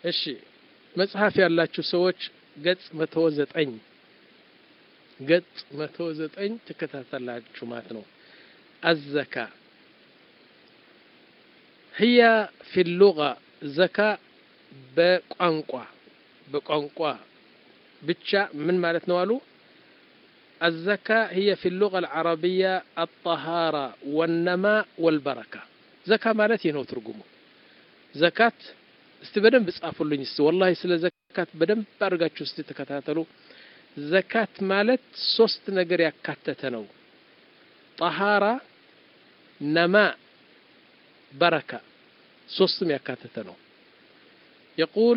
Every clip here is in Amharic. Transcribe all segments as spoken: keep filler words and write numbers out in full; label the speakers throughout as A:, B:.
A: እሺ መጽሐፍ ያላችሁ ሰዎች ገጽ መቶ ዘጠኝ ገጽ መቶ ዘጠኝ ተከታተላችሁ ማለት ነው። አዘካ هي في اللغة زكاة በቋንቋ በቋንቋ ብቻ ምን ማለት ነው አሉ الزكاة هي في اللغة العربية الطهارة والنماء والبركة زكاة ማለት ይሄ ነው ትርጉሙ زكاة እስቲ በደንብ ጻፉልኝ እስቲ والله ስለ زكاة በደንብ አድርጋችሁ እስቲ ተከታተሉ زكاة ማለት ሶስት ነገር ያካተተ ነው طهارة نماء بركة ሶስትም ያካተተ ነው يقول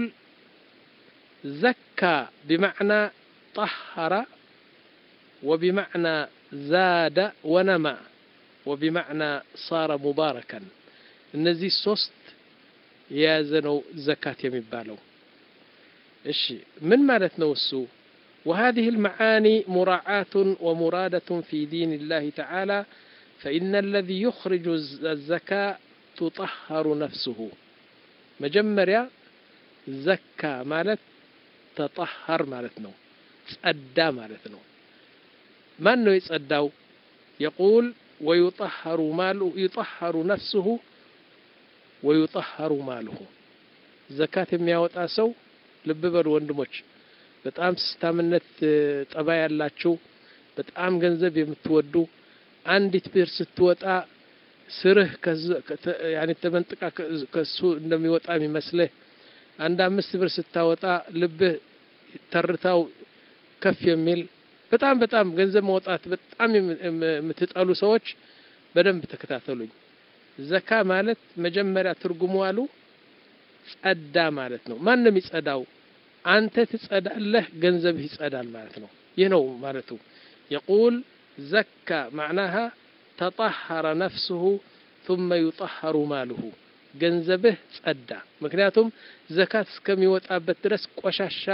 A: زكى بمعنى طهر وبمعنى زاد ونمى وبمعنى صار مباركا እነዚህ ሶስት የያዘነው زكاة የሚባለው እሺ ምን ማለት ነው እሱ وهذه المعاني مراعاة ومرادة في دين الله تعالى فإن الذي يخرج الزكاة تطهر نفسه مجمريا زكى مالت تطهر مالتنا تصدى مالتنا ما انه يتصداو يقول ويطهر ماله يطهر نفسه ويطهر ماله زكاة የሚያወጣ ሰው ልብ በሉ ወንድሞች በጣም ስታምነት ጠባይ ያላችሁ በጣም ገንዘብ የምትወዱ አንዲት ብር ስትወጣ ስርህ ያኒ ተመንጥቃ ከሱ እንደሚወጣ የሚመስልህ አንድ አምስት ብር ስታወጣ ልብህ ተርታው ከፍ የሚል በጣም በጣም ገንዘብ ማውጣት በጣም የምትጣሉ ሰዎች በደንብ ተከታተሉኝ ዘካ ማለት መጀመሪያ ትርጉሙ አሉ ጸዳ ማለት ነው ማንንም ይጸዳው አንተ ትጸዳለህ ገንዘብህ ይጸዳል ማለት ነው ይህ ነው ማለቱ يقول زكى معناها تطهر نفسه ثم يطهر ماله ገንዘብህ ጸዳ ምክንያቱም ዘካት እስከሚወጣበት ድረስ ቆሻሻ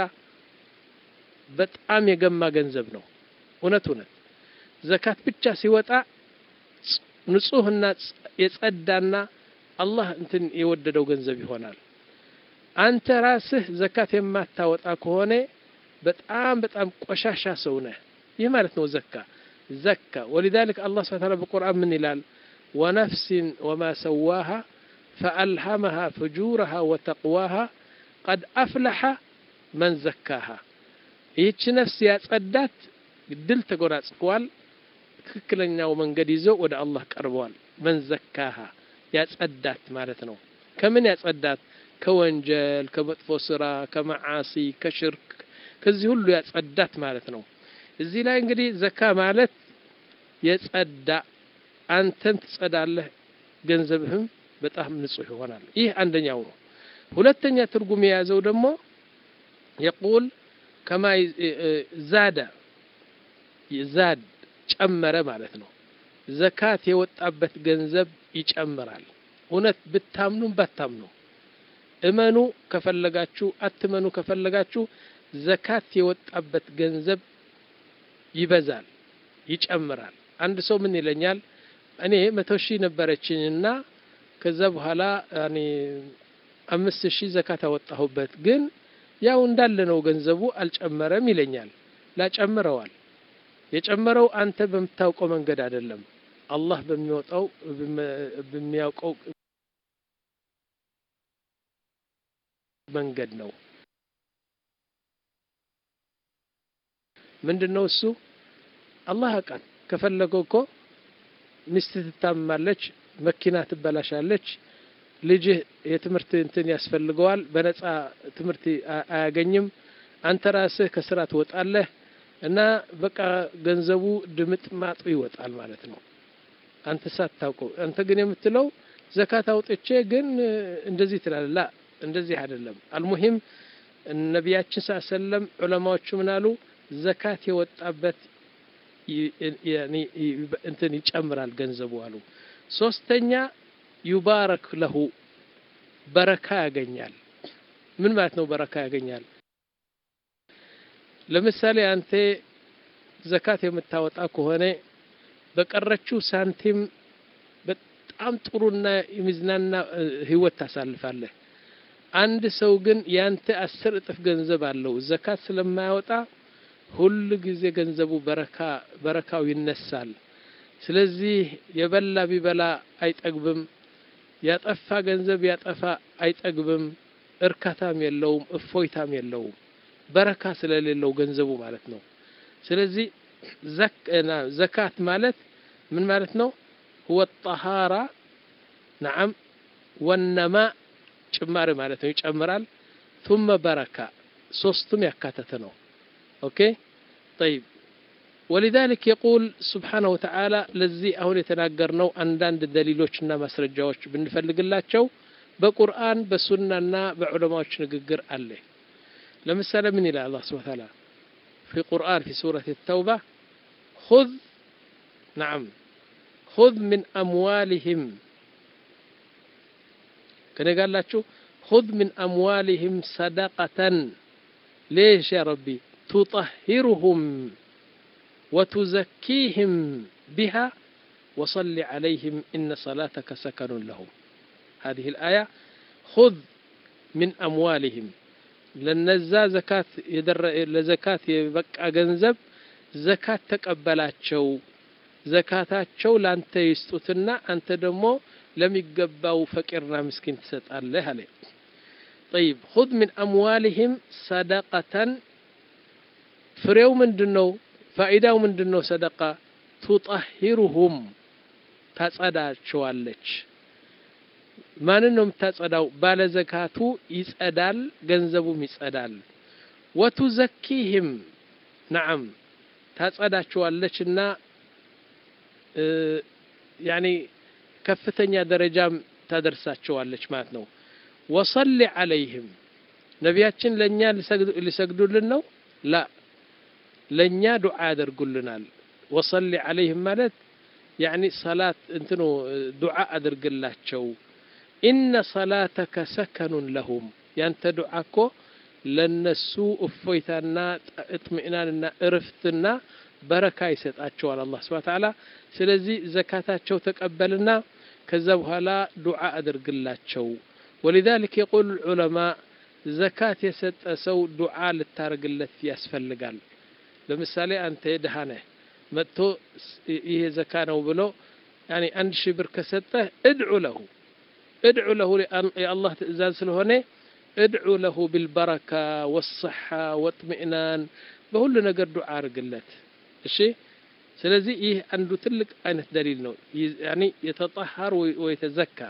A: በጣም የገማ ገንዘብ ነው እውነት እውነት ዘካት ብቻ ሲወጣ ንጹህና የጸዳና አላህ እንትን የወደደው ገንዘብ ይሆናል አንተ ራስህ ዘካት የማታወጣ ከሆነ በጣም በጣም ቆሻሻ ሰው ነህ ይህ ማለት ነው ዘካ زكى ولذلك الله سبحانه وتعالى بالقرآن من إلال ونفس وما سواها فألهمها فجورها وتقواها قد أفلح من زكاها يتش نفس يتصدات دل تقرأ سقوال كلنا ومن قد يزو ودى الله كربوال من زكاها يتصدات مالتنا كمن يتصدات كونجل كمطفسرة كمعاصي كشرك كذي هلو يتصدات مالتنا እዚህ ላይ እንግዲህ ዘካ ማለት የጸዳ አንተም ትጸዳለህ ገንዘብህም በጣም ንጹህ ይሆናል ይህ አንደኛው ነው ሁለተኛ ትርጉም የያዘው ደግሞ يقول كما زاد يزاد ጨመረ ማለት ነው ዘካት የወጣበት ገንዘብ ይጨምራል እውነት ብታምኑ ባታምኑ እመኑ ከፈለጋችሁ አትመኑ ከፈለጋችሁ ዘካት የወጣበት ገንዘብ ይበዛል ይጨምራል አንድ ሰው ምን ይለኛል እኔ መቶ ሺህ ነበረችኝና ከዛ በኋላ ያኒ አምስት ሺህ ዘካት አወጣሁበት ግን ያው እንዳለ ነው ገንዘቡ አልጨመረም ይለኛል ላጨምረዋል የጨመረው አንተ በመታውቀው መንገድ አይደለም አላህ በሚወጣው በሚያውቀው መንገድ ነው ምንድነው እሱ አላህ አቃል ከፈለገው እኮ ሚስት ትታመማለች መኪና ትበላሻለች ልጅ የትምህርት እንትን ያስፈልገዋል በነፃ ትምህርት አያገኝም አንተ ራስህ ከስራ ትወጣለህ እና በቃ ገንዘቡ ድምጥ ማጥ ይወጣል ማለት ነው አንተ ሳታውቀው አንተ ግን የምትለው ዘካት አውጥቼ ግን እንደዚህ ትላለህ ላ እንደዚህ አይደለም አልሙሂም ነብያችን ሰለላሁ ዑለማዎቹ ምናሉ ዘካት የወጣበት ያኒ እንትን ይጨምራል ገንዘቡ አሉ ሶስተኛ ይባረክ ለሁ በረካ ያገኛል ምን ማለት ነው በረካ ያገኛል ለምሳሌ አንተ ዘካት የምታወጣ ከሆነ በቀረችው ሳንቲም በጣም ጥሩና የሚዝናና ህይወት ታሳልፋለህ አንድ ሰው ግን ያንተ አስር እጥፍ ገንዘብ አለው ዘካት ስለማያወጣ ሁሉ ጊዜ ገንዘቡ በረካ በረካው ይነሳል። ስለዚህ የበላ ቢበላ አይጠግብም፣ ያጠፋ ገንዘብ ያጠፋ አይጠግብም፣ እርካታም የለውም፣ እፎይታም የለውም፣ በረካ ስለሌለው ገንዘቡ ማለት ነው። ስለዚህ ዘካት ማለት ምን ማለት ነው? هو الطهارة نعم والنماء ጭማሪ ማለት ነው፣ ይጨምራል። ثم بركة ሶስቱም ያካተተ ነው። ኦኬ طيب ولذلك يقول سبحانه وتعالى ለዚህ አሁን የተናገርነው አንዳንድ ደሊሎችና ማስረጃዎች ብንፈልግላቸው በቁርአን በሱናና በዑለማዎች ንግግር አለ። ለምሳሌ ምን ይላል አላህ Subhanahu Wa Ta'ala في القرآن في سورة التوبة خذ نعم خذ من أموالهم كان قال لك خذ من أموالهم صدقة ليش يا ربي تطهرهم وتزكيهم بها وصل عليهم إن صلاتك سكن لهم. هذه الآية خذ من أموالهم لنزا زكاة يدر لزكاة يبقى جنزب زكاة تقبلاتشو زكاتاتشو لانت يستوتنا أنت دمو لم يقبوا فقرنا مسكين تسأل له عليه. طيب خذ من أموالهم صدقة فريو من دنو فائدة من دنو صدقة تطهرهم تتصداچو አለች። ማንን ነው የምታጸዳው? ባለ ዘካቱ ይጸዳል፣ ገንዘቡም ይጸዳል። ወቱዘኪህም نعم ታጸዳቸዋለችና ያኒ ከፍተኛ ደረጃም ታደርሳቸዋለች ማለት ነው። ወصل عليهم ነቢያችን ለኛ ሊሰግዱልን ነው? ላ ለኛ ዱዓ ያደርጉልናል። وصل عليهم ማለት يعني صلاة እንትኑ ዱዓ አድርግላቸው። إن صلاتك سكن لهم ያንተ ዱዓ እኮ ለነሱ እፎይታና እጥምኢናንና እርፍትና በረካ ይሰጣቸዋል አላህ Subhanahu Wa Ta'ala። ስለዚህ ዘካታቸው ተቀበልና ከዛ በኋላ ዱዓ አድርግላቸው። ولذلك يقول العلماء زكاة የሰጠ ሰው ዱዓ ልታረግለት ያስፈልጋል። ለምሳሌ አንተ ደሃ ነህ መጥቶ ይሄ ዘካ ነው ብሎ يعني አንድ ሺህ ብር ከሰጠ ادعو له ادعو له يا الله ትእዛዝ ስለሆነ ادعو له بالبركة والصحة واطمئنان በሁሉ ነገር ዱዓ አርግለት። እሺ ስለዚህ ይህ አንዱ ትልቅ አይነት ደሊል ነው يعني يتطهر ويتزكى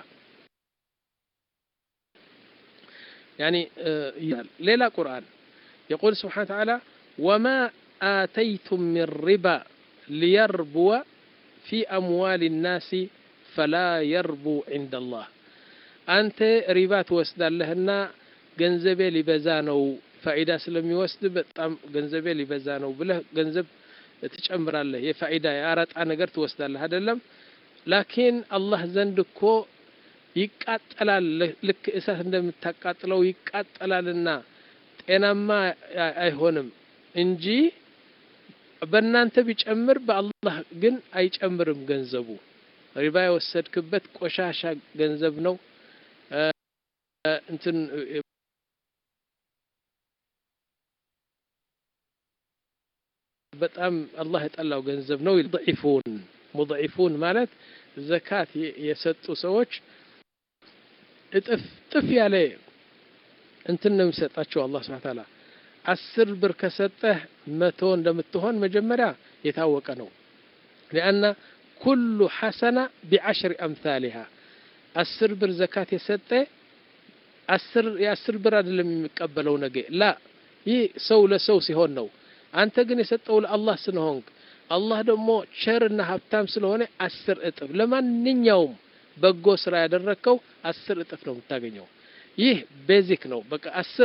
A: يعني ليلة قرآن يقول سبحانه وتعالى وما آتيتم من ربا ليربو في أموال الناس فلا يربو عند الله أنت ربا توسد لهنا ገንዘቤ ሊበዛ ነው ፋይዳ ስለሚወስድ በጣም ገንዘቤ ሊበዛ ነው ብለህ ገንዘብ ትጨምራለህ የፋይዳ ያራጣ ነገር ትወስዳለህ አይደለም። ላኪን አላህ ዘንድ እኮ ይቃጠላል ልክ እሳት እንደምታቃጥለው ይቃጠላልና ጤናማ አይሆንም እንጂ በእናንተ ቢጨምር በአላህ ግን አይጨምርም ገንዘቡ። ሪባ የወሰድክበት ቆሻሻ ገንዘብ ነው እንትን በጣም አላህ የጠላው ገንዘብ ነው። ضعيفون مضعفون ማለት ዘካት የሰጡ ሰዎች እጥፍ ጥፍ ያለ እንትን ነው የሚሰጣቸው አላህ Subhanahu Wa Ta'ala። አስር ብር ከሰጠህ መቶ እንደምትሆን መጀመሪያ የታወቀ ነው። لأن كل حسنة بعشر أمثالها አስር ብር ዘካት የሰጠ አስር የአስር ብር አይደለም የሚቀበለው ነገ ላ ይህ ሰው ለሰው ሲሆን ነው። አንተ ግን የሰጠው ለአላህ ስለሆንክ አላህ ደግሞ ቸርና ሀብታም ስለሆነ አስር እጥፍ ለማንኛውም በጎ ስራ ያደረከው አስር እጥፍ ነው የምታገኘው። ይህ ቤዚክ ነው። በቃ አስር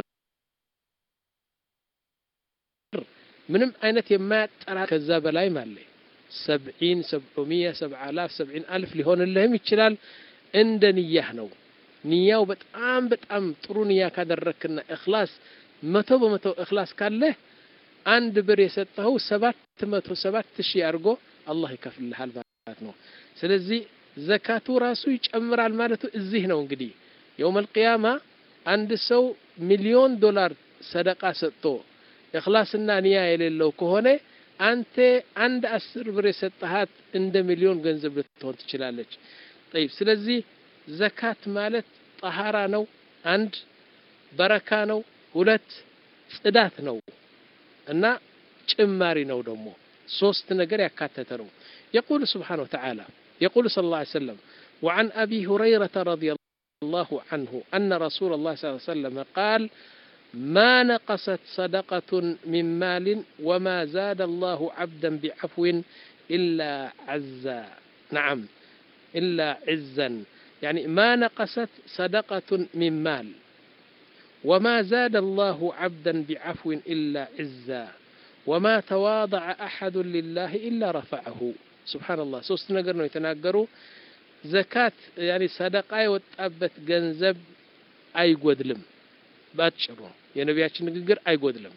A: ምንም አይነት የማያጠራ ከዛ በላይ ማለት ሰብዒን ሰብዑሚያ ሰብዓላፍ ሰብዒን አልፍ ሊሆንልህም ይችላል። እንደ ንያህ ነው። ንያው በጣም በጣም ጥሩ ንያ ካደረክና ኢኽላስ መቶ በመቶ ኢኽላስ ካለህ አንድ ብር የሰጠው ሰባት መቶ ሰባት ሺህ አርጎ አላህ ይከፍልሃል ማለት ነው። ስለዚህ ዘካቱ ራሱ ይጨምራል ማለቱ እዚህ ነው። እንግዲህ የውመል ቂያማ አንድ ሰው ሚሊዮን ዶላር ሰደቃ ሰጥቶ ኢኽላስና ንያ የሌለው ከሆነ አንተ አንድ አስር ብር የሰጠሃት እንደ ሚሊዮን ገንዘብ ልትሆን ትችላለች። طيب ስለዚህ ዘካት ማለት ጠሃራ ነው፣ አንድ በረካ ነው፣ ሁለት ጽዳት ነው እና ጭማሪ ነው ደግሞ ሶስት ነገር ያካተተ ነው። يقول سبحانه وتعالى يقول صلى الله عليه وسلم وعن أبي هريرة رضي الله عنه أن رسول الله صلى الله عليه وسلم قال ما نقصت صدقة من مال وما زاد الله عبدا بعفو إلا عزا. نعم إلا عزا، يعني ما نقصت صدقة من مال وما زاد الله عبدا بعفو إلا عزا وما تواضع أحد لله إلا رفعه. سبحان الله ሶስት ነገር ነው የተናገሩ። ዘካት ያኒ ሰደቃ የወጣበት ገንዘብ አይጎድልም። ባጭሩ የነቢያችን ንግግር አይጎድልም።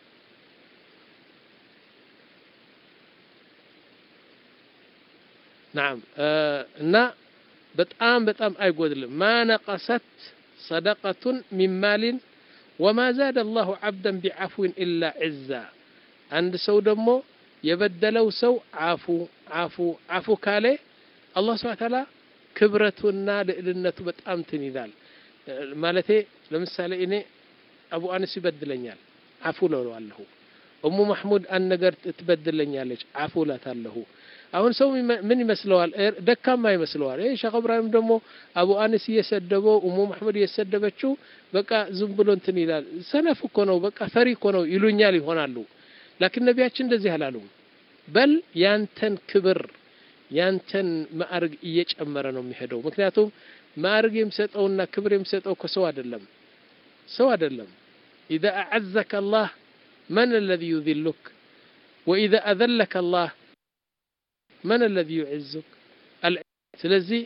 A: نعم እና በጣም በጣም አይጎድልም። ما نقصت صدقة من مال وما زاد الله عبدا بعفو إلا عزا. አንድ ሰው ደግሞ የበደለው ሰው አፉ አፉ አፉ ካለ አላህ Subhanahu Wa Ta'ala ክብረቱና ልዕልነቱ በጣም ትን ይላል። ማለቴ ለምሳሌ እኔ አቡ አነስ ይበድለኛል አፉ ለዋለሁ፣ ኡሙ መህሙድ አን ነገር ትበድለኛለች አፉ ላታለሁ። አሁን ሰው ምን ይመስለዋል? ደካማ ይመስለዋል። እህ ሸኽ ኢብራሂም ደግሞ አቡ አነስ እየሰደበው ኡሙ መህሙድ እየሰደበችው በቃ ዝም ብሎ እንትን ይላል። ሰነፍ እኮ ነው፣ በቃ ፈሪ እኮ ነው ይሉኛል ይሆናሉ። لكن ነቢያችን እንደዚህ አላሉም። በል ያንተን ክብር ያንተን ማዕረግ እየጨመረ ነው የሚሄደው። ምክንያቱም ማዕረግ የሚሰጠውና ክብር የሚሰጠው ከሰው አይደለም ሰው አይደለም። اذا اعزك الله من الذي يذلك واذا اذلك الله من الذي يعزك. ስለዚህ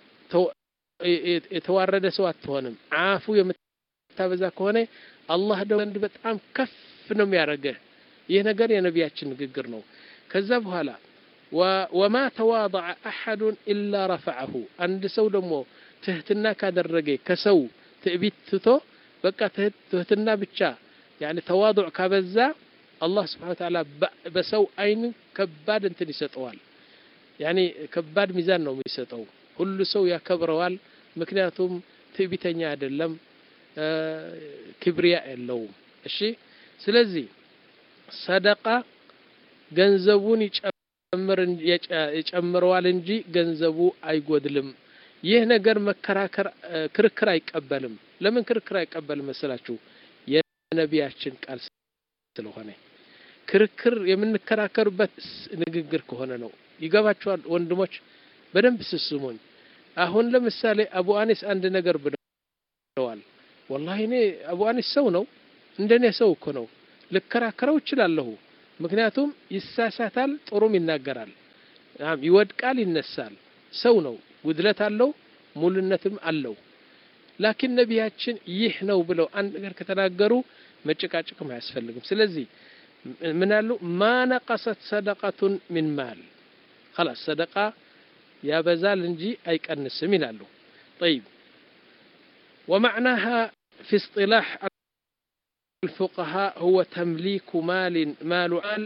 A: የተዋረደ ሰው አትሆንም። አፉ የምታበዛ ከሆነ አላህ ደግሞ በጣም ከፍ ነው የሚያደርገው። ይህ ነገር የነቢያችን ንግግር ነው። ከዛ በኋላ وما تواضع احد الا رفعه። አንድ ሰው ደግሞ ትህትና ካደረገ ከሰው ትዕቢት ትቶ በቃ ትህትና ብቻ يعني ተዋضع ካበዛ አላህ Subhanahu Wa Ta'ala በሰው አይን ከባድ እንትን ይሰጠዋል። يعني ከባድ ሚዛን ነው የሚሰጠው። ሁሉ ሰው ያከብረዋል። ምክንያቱም ትዕቢተኛ አይደለም፣ ክብሪያ የለውም። እሺ ስለዚህ ሰደቃ ገንዘቡን ይጨምር ይጨምረዋል እንጂ ገንዘቡ አይጎድልም። ይህ ነገር መከራከር ክርክር አይቀበልም። ለምን ክርክር አይቀበልም መሰላችሁ? የነቢያችን ቃል ስለሆነ። ክርክር የምንከራከርበት ንግግር ከሆነ ነው። ይገባችኋል ወንድሞች? በደንብ ስስሙኝ። አሁን ለምሳሌ አቡ አኒስ አንድ ነገር ብለዋል። والله እኔ አቡ አኒስ ሰው ነው፣ እንደኔ ሰው እኮ ነው። ልከራከረው እችላለሁ። ምክንያቱም ይሳሳታል፣ ጥሩም ይናገራል፣ ይወድቃል፣ ይነሳል። ሰው ነው፣ ጉድለት አለው፣ ሙሉነትም አለው። ላኪን ነቢያችን ይህ ነው ብለው አንድ ነገር ከተናገሩ መጨቃጨቅም አያስፈልግም። ስለዚህ ምን አሉ? ما نقصت صدقة من مال خلاص صدقة ያበዛል እንጂ አይቀንስም ይላሉ። طيب ومعناها في اصطلاح الفقهاء هو تمليك مال مال مال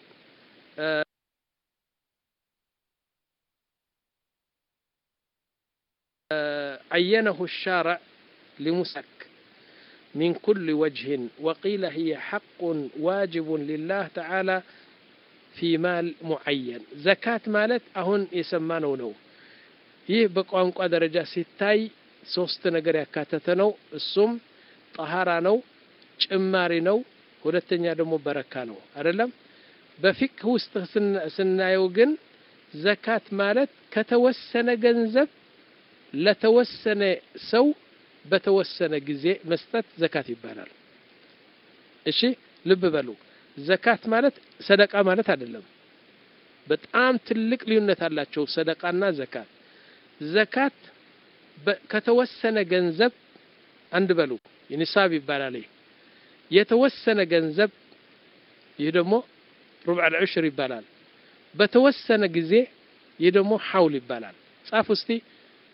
A: عينه الشارع لمسك من كل وجه، وقيل هي حق واجب لله تعالى في مال معين. زكاة مالت أهون يسمانه ነው። ይህ በቋንቋ ደረጃ ሲታይ ሶስት ነገር ያካተተ ነው። እሱም ጠሃራ ነው፣ ጭማሪ ነው፣ ሁለተኛ ደግሞ በረካ ነው አይደለም? በፊቅህ ውስጥ ስናየው ግን ዘካት ማለት ከተወሰነ ገንዘብ ለተወሰነ ሰው በተወሰነ ጊዜ መስጠት ዘካት ይባላል። እሺ ልብ በሉ። ዘካት ማለት ሰደቃ ማለት አይደለም። በጣም ትልቅ ልዩነት አላቸው ሰደቃና ዘካት። ዘካት ከተወሰነ ገንዘብ አንድ በሉ የኒሳብ ይባላል። የተወሰነ ገንዘብ ይህ ደግሞ ربع العشر ይባላል። በተወሰነ ጊዜ ይህ ደግሞ ሐውል ይባላል። ጻፉ እስቲ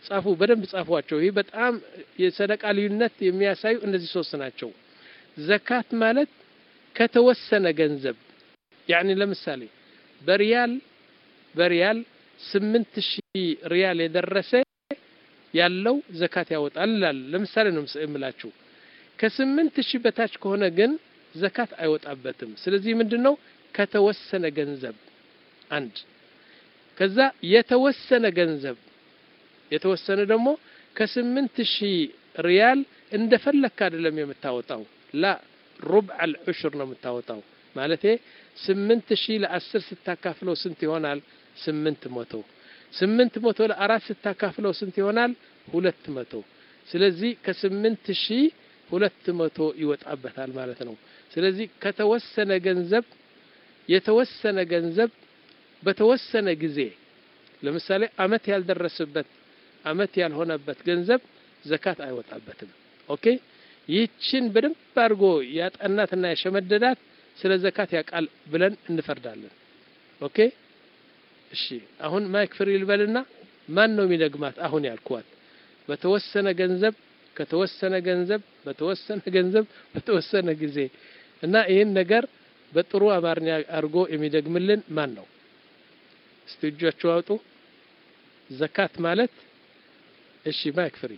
A: ጻፉ በደንብ ጻፏቸው ይሄ በጣም የሰደቃ ልዩነት የሚያሳዩ እነዚህ ሶስት ናቸው ዘካት ማለት ከተወሰነ ገንዘብ يعني ለምሳሌ በሪያል በሪያል ስምንት ሺህ ሪያል የደረሰ ያለው ዘካት ያወጣል ለምሳሌ ነው የምላችሁ ከስምንት ሺህ በታች ከሆነ ግን ዘካት አይወጣበትም ስለዚህ ምንድነው ከተወሰነ ገንዘብ አንድ ከዛ የተወሰነ ገንዘብ የተወሰነ ደግሞ ከስምንት ሺህ ሪያል እንደፈለክ አይደለም የምታወጣው لا ربع العشر ነው የምታወጣው ማለት ስምንት ሺህ ለአስር ስታካፍለው ስንት ይሆናል ስምንት መቶ ስምንት መቶ ለአራት ስታካፍለው ስንት ይሆናል ሁለት መቶ ስለዚህ ከስምንት ሺህ ሁለት መቶ ይወጣበታል ማለት ነው ስለዚህ ከተወሰነ ገንዘብ የተወሰነ ገንዘብ በተወሰነ ጊዜ ለምሳሌ አመት ያልደረሰበት አመት ያልሆነበት ገንዘብ ዘካት አይወጣበትም ኦኬ ይህችን በደንብ አድርጎ ያጠናትና ያሸመደዳት ስለ ዘካት ያቃል ብለን እንፈርዳለን ኦኬ እሺ አሁን ማይክ ፍሪ ልበልና ማን ነው የሚደግማት አሁን ያልኳት በተወሰነ ገንዘብ ከተወሰነ ገንዘብ በተወሰነ ገንዘብ በተወሰነ ጊዜ እና ይሄን ነገር በጥሩ አማርኛ አድርጎ የሚደግምልን ማን ነው እስቲጆቹ አውጡ ዘካት ማለት እሺ ማይክ ፍሪ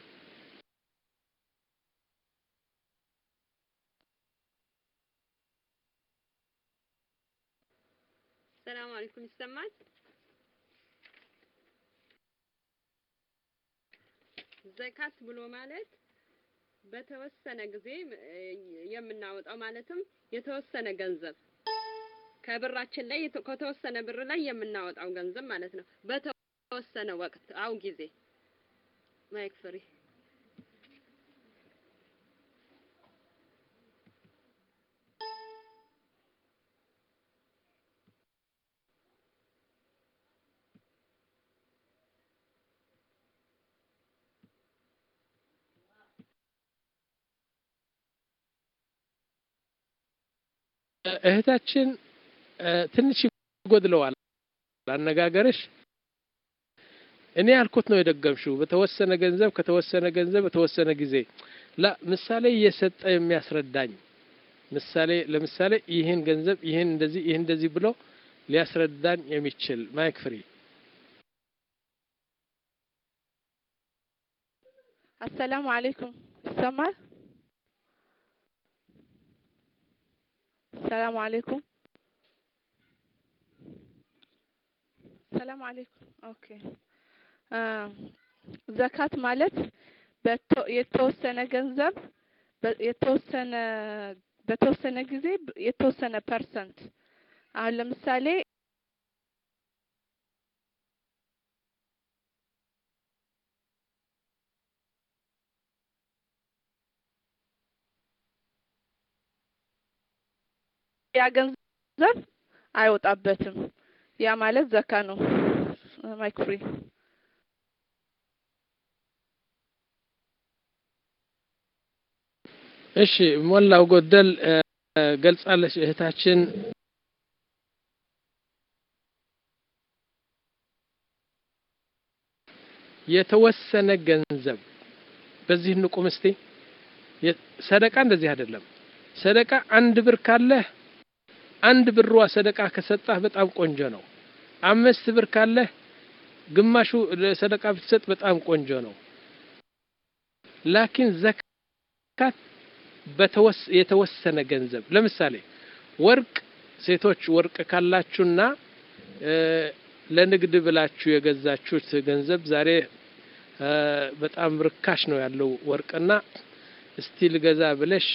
B: السلام عليكم ይሰማል ዘካት ብሎ ማለት በተወሰነ ጊዜ የምናወጣው ማለትም የተወሰነ ገንዘብ ከብራችን ላይ ከተወሰነ ብር ላይ የምናወጣው ገንዘብ ማለት ነው በተወሰነ ወቅት አው ጊዜ ማይክ ፍሪ
A: እህታችን ትንሽ ጎድለዋል አነጋገርሽ እኔ ያልኩት ነው የደገምሽው በተወሰነ ገንዘብ ከተወሰነ ገንዘብ በተወሰነ ጊዜ ላ ምሳሌ እየሰጠ የሚያስረዳኝ ምሳሌ ለምሳሌ ይሄን ገንዘብ ይሄን እንደዚህ ይሄን እንደዚህ ብሎ ሊያስረዳን የሚችል ማይክ ፍሪ
C: السلام عليكم ይሰማል السلام عليكم السلام عليكم اوكي ዘካት ማለት የተወሰነ ገንዘብ የተወሰነ በተወሰነ ጊዜ የተወሰነ ፐርሰንት አሁን ለምሳሌ ያ ገንዘብ አይወጣበትም ያ ማለት ዘካ ነው ማይክ ፍሪ
A: እሺ ሞላው ጎደል ገልጻለሽ እህታችን የተወሰነ ገንዘብ በዚህ ንቁም እስቲ ሰደቃ እንደዚህ አይደለም ሰደቃ አንድ ብር ካለ አንድ ብርዋ ሰደቃ ከሰጣህ በጣም ቆንጆ ነው አምስት ብር ካለ ግማሹ ሰደቃ ብትሰጥ በጣም ቆንጆ ነው ላኪን ዘካት በተወስ የተወሰነ ገንዘብ ለምሳሌ ወርቅ ሴቶች ወርቅ ካላችሁና ለንግድ ብላችሁ የገዛችሁት ገንዘብ ዛሬ በጣም ርካሽ ነው ያለው ወርቅና እስቲ ልገዛ ብለሽ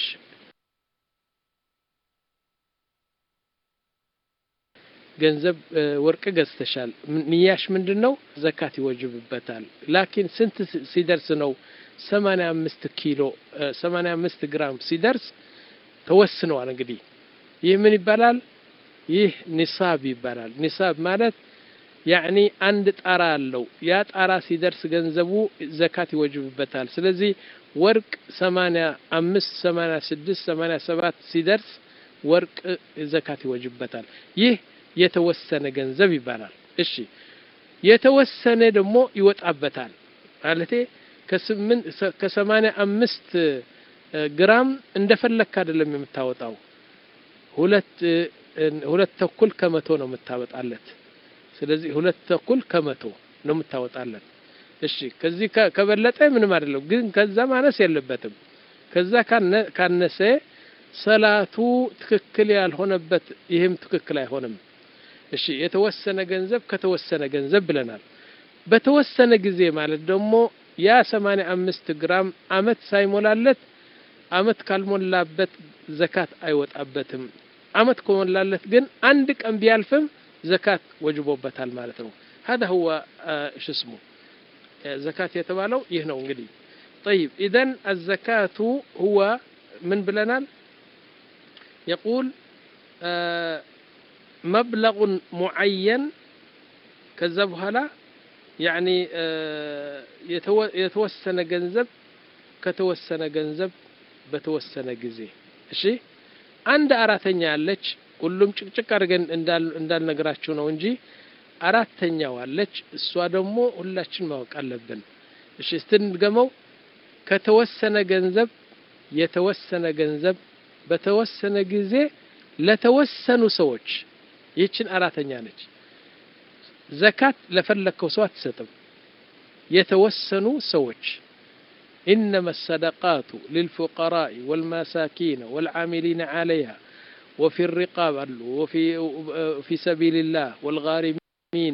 A: ገንዘብ ወርቅ ገዝተሻል ንያሽ ምንድነው ዘካት ይወጅብበታል ላኪን ስንት ሲደርስ ነው ሰማንያ አምስት ኪሎ ሰማንያ አምስት ግራም ሲደርስ ተወስኗል እንግዲህ ይህ ምን ይባላል ይህ ኒሳብ ይባላል ኒሳብ ማለት يعني አንድ ጣራ አለው ያ ጣራ ሲደርስ ገንዘቡ ዘካት ይወጅብበታል ስለዚህ ወርቅ ሰማንያ አምስት ሰማንያ ስድስት ሰማንያ ሰባት ሲደርስ ወርቅ ዘካት ይወጅብበታል ይህ የተወሰነ ገንዘብ ይባላል እሺ የተወሰነ ደግሞ ይወጣበታል ማለቴ ከስምንት ከሰማንያ አምስት ግራም እንደፈለክ አይደለም የምታወጣው ሁለት ሁለት ተኩል ከመቶ ነው የምታወጣለት ስለዚህ ሁለት ተኩል ከመቶ ነው የምታወጣለት እሺ ከዚህ ከበለጠ ምንም አይደለም ግን ከዛ ማነስ የለበትም ከዛ ካነሰ ሰላቱ ትክክል ያልሆነበት ይሄም ትክክል አይሆንም እሺ የተወሰነ ገንዘብ ከተወሰነ ገንዘብ ብለናል በተወሰነ ጊዜ ማለት ደግሞ ያ ሰማንያ አምስት ግራም አመት ሳይሞላለት አመት ካልሞላበት ዘካት አይወጣበትም አመት ከሞላለት ግን አንድ ቀን ቢያልፍም ዘካት ወጅቦበታል ማለት ነው هذا هو ايش اسمه زكاه የተባለው ይህ ነው እንግዲህ طيب اذا الزكاه هو من بلنال يقول مبلغ معين كذا بحالا يعني يتوسن ገንዘብ ከተወሰነ ገንዘብ በተወሰነ ጊዜ እሺ አንድ አራተኛ አለች ሁሉም ጭቅጭቅ አድርገን እንዳል እንዳልነግራችሁ ነው እንጂ አራተኛው አለች እሷ ደግሞ ሁላችን ማወቅ አለብን እሺ ስትንገመው ከተወሰነ ገንዘብ የተወሰነ ገንዘብ በተወሰነ ጊዜ ለተወሰኑ ሰዎች ይችን አራተኛ ነች ዘካት ለፈለከው ሰው አትሰጥም የተወሰኑ ሰዎች إنما الصدقات للفقراء والمساكين والعاملين عليها وفي الرقاب وفي في سبيل الله والغارمين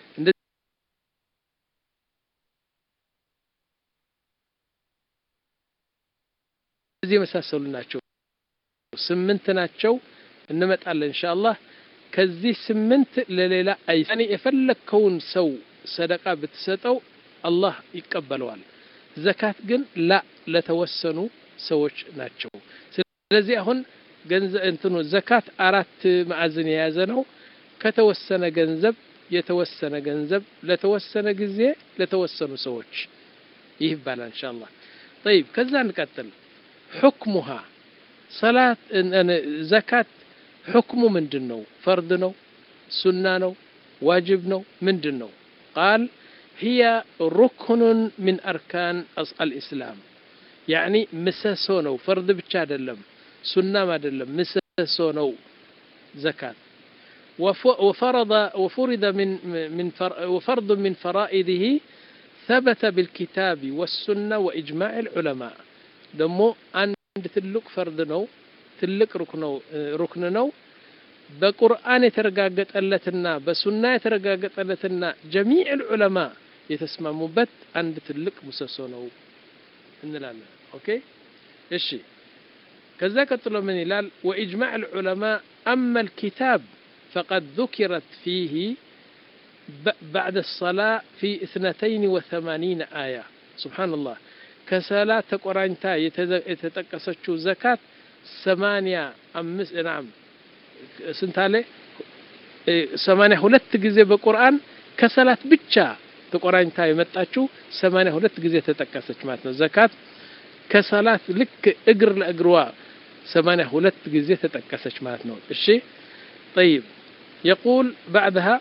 A: እዚህ መሳሰሉ ናቸው ስምንት ናቸው እንመጣለን ኢንሻአላህ ከዚህ ስምንት ለሌላ አይሳኒ የፈለከውን ሰው ሰደቃ ብትሰጠው አላህ ይቀበለዋል ዘካት ግን ላ ለተወሰኑ ሰዎች ናቸው ስለዚህ አሁን ገንዘብ እንትኑ ዘካት አራት ማዕዘን የያዘ ነው ከተወሰነ ገንዘብ የተወሰነ ገንዘብ ለተወሰነ ጊዜ ለተወሰኑ ሰዎች ይህ ይባላል ኢንሻአላህ طيب ከዛ እንቀጥል حكمها صلاه زكاه حكمه ምንድነው فرض ነው ሱና ነው واجب ነው ምንድነው قال هي ركن من اركان الاسلام يعني مسسو ነው فرض ብቻ አይደለም ሱናም አይደለም مسسو ነው زكاه وفرض وفرض من من وفرض من فرائضه ثبت بالكتاب والسنه واجماع العلماء ደሞ አንድ ትልቅ ፈርድ ነው ትልቅ ሩክን ነው ሩክን ነው በቁርአን የተረጋገጠለትና በሱና የተረጋገጠለትና جميع العلماء የተስማሙበት አንድ ትልቅ ምሰሶ ነው እንላለን ኦኬ እሺ ከዛ ቀጥሎ ምን ይላል واجماع العلماء اما الكتاب فقد ذكرت فيه بعد الصلاه في اثنتين وثمانين ايه سبحان الله كسالات تقرانتا የተጠቀሰችው ዘካት ثمانية አምስት نعم ስንታለ ثمانية ሁለት ጊዜ በቁርአን ከሰላት ብቻ ተቆራኝታ የመጣችው ثمانية ሁለት ጊዜ ተጠቀሰች ማለት ነው ዘካት ከሰላት ልክ እግር ለእግሯ ثمانية ሁለት ጊዜ ተጠቀሰች ማለት ነው እሺ طيب يقول بعدها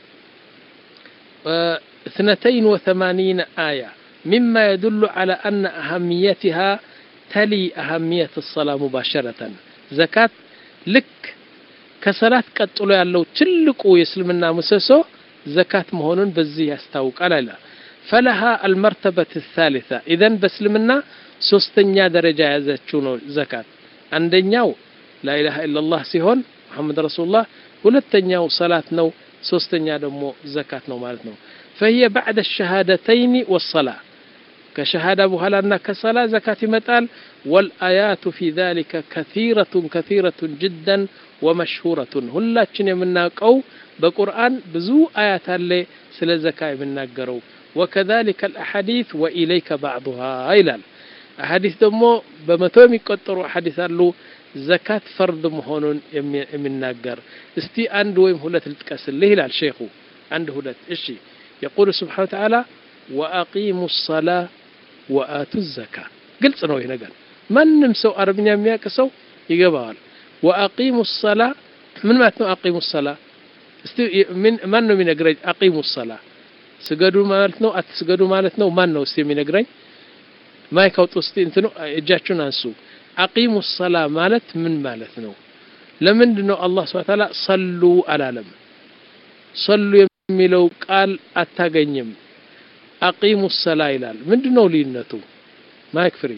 A: اثنتين وثمانين آية مما يدل على أن أهميتها تلي أهمية الصلاة مباشرة زكاة لك كصلاة قطلو ያለው ትልቁ የእስልምና ምሰሶ زكاة مهونن بزي يستوق على فلها المرتبة الثالثة إذن بسلمنا ሶስተኛ ደረጃ ያዘችው ነው زكاة አንደኛው لا إله إلا الله ሲሆን محمد رسول الله ሁለተኛው صلاة ነው ሶስተኛ ደግሞ زكاة ነው ማለት ነው فهي بعد الشهادتين والصلاة كشهادة بهلانا كصلاة زكاة يمتال والآيات في ذلك كثيرة كثيرة جدا ومشهورة هلاتشن يمناقو بقرآن بزو آيات اللي سل زكاة يمناقرو وكذلك الأحاديث وإليك بعضها إلال أحاديث دمو بمتوم يقطروا أحاديث له زكاة فرض مهون يمناقر استي عند ويم هلات التكسل ليه لا الشيخ عنده هلات إشي يقول سبحانه وتعالى وأقيموا الصلاة وآتوا الزكاة قلت أنا هنا قال من نمسوا أربعين مياك سو يجبال وأقيموا الصلاة من ما تنو أقيموا الصلاة من من من أقرأ أقيموا الصلاة ስገዱ ማለት ነው አትስገዱ ማለት ነው ማን ነው እስቲ የሚነግረኝ ማይክ አውጡ እስቲ እንትኑ እጃችሁን አንሱ አቂሙ ሰላ ማለት ምን ማለት ነው ለምንድን ነው አላህ Subhanahu Wa Ta'ala ሰሉ አላለም ሰሉ የሚለው ቃል አታገኝም አቂሙ ሰላ ይላል ምንድነው ልዩነቱ ማይክ ፍሪ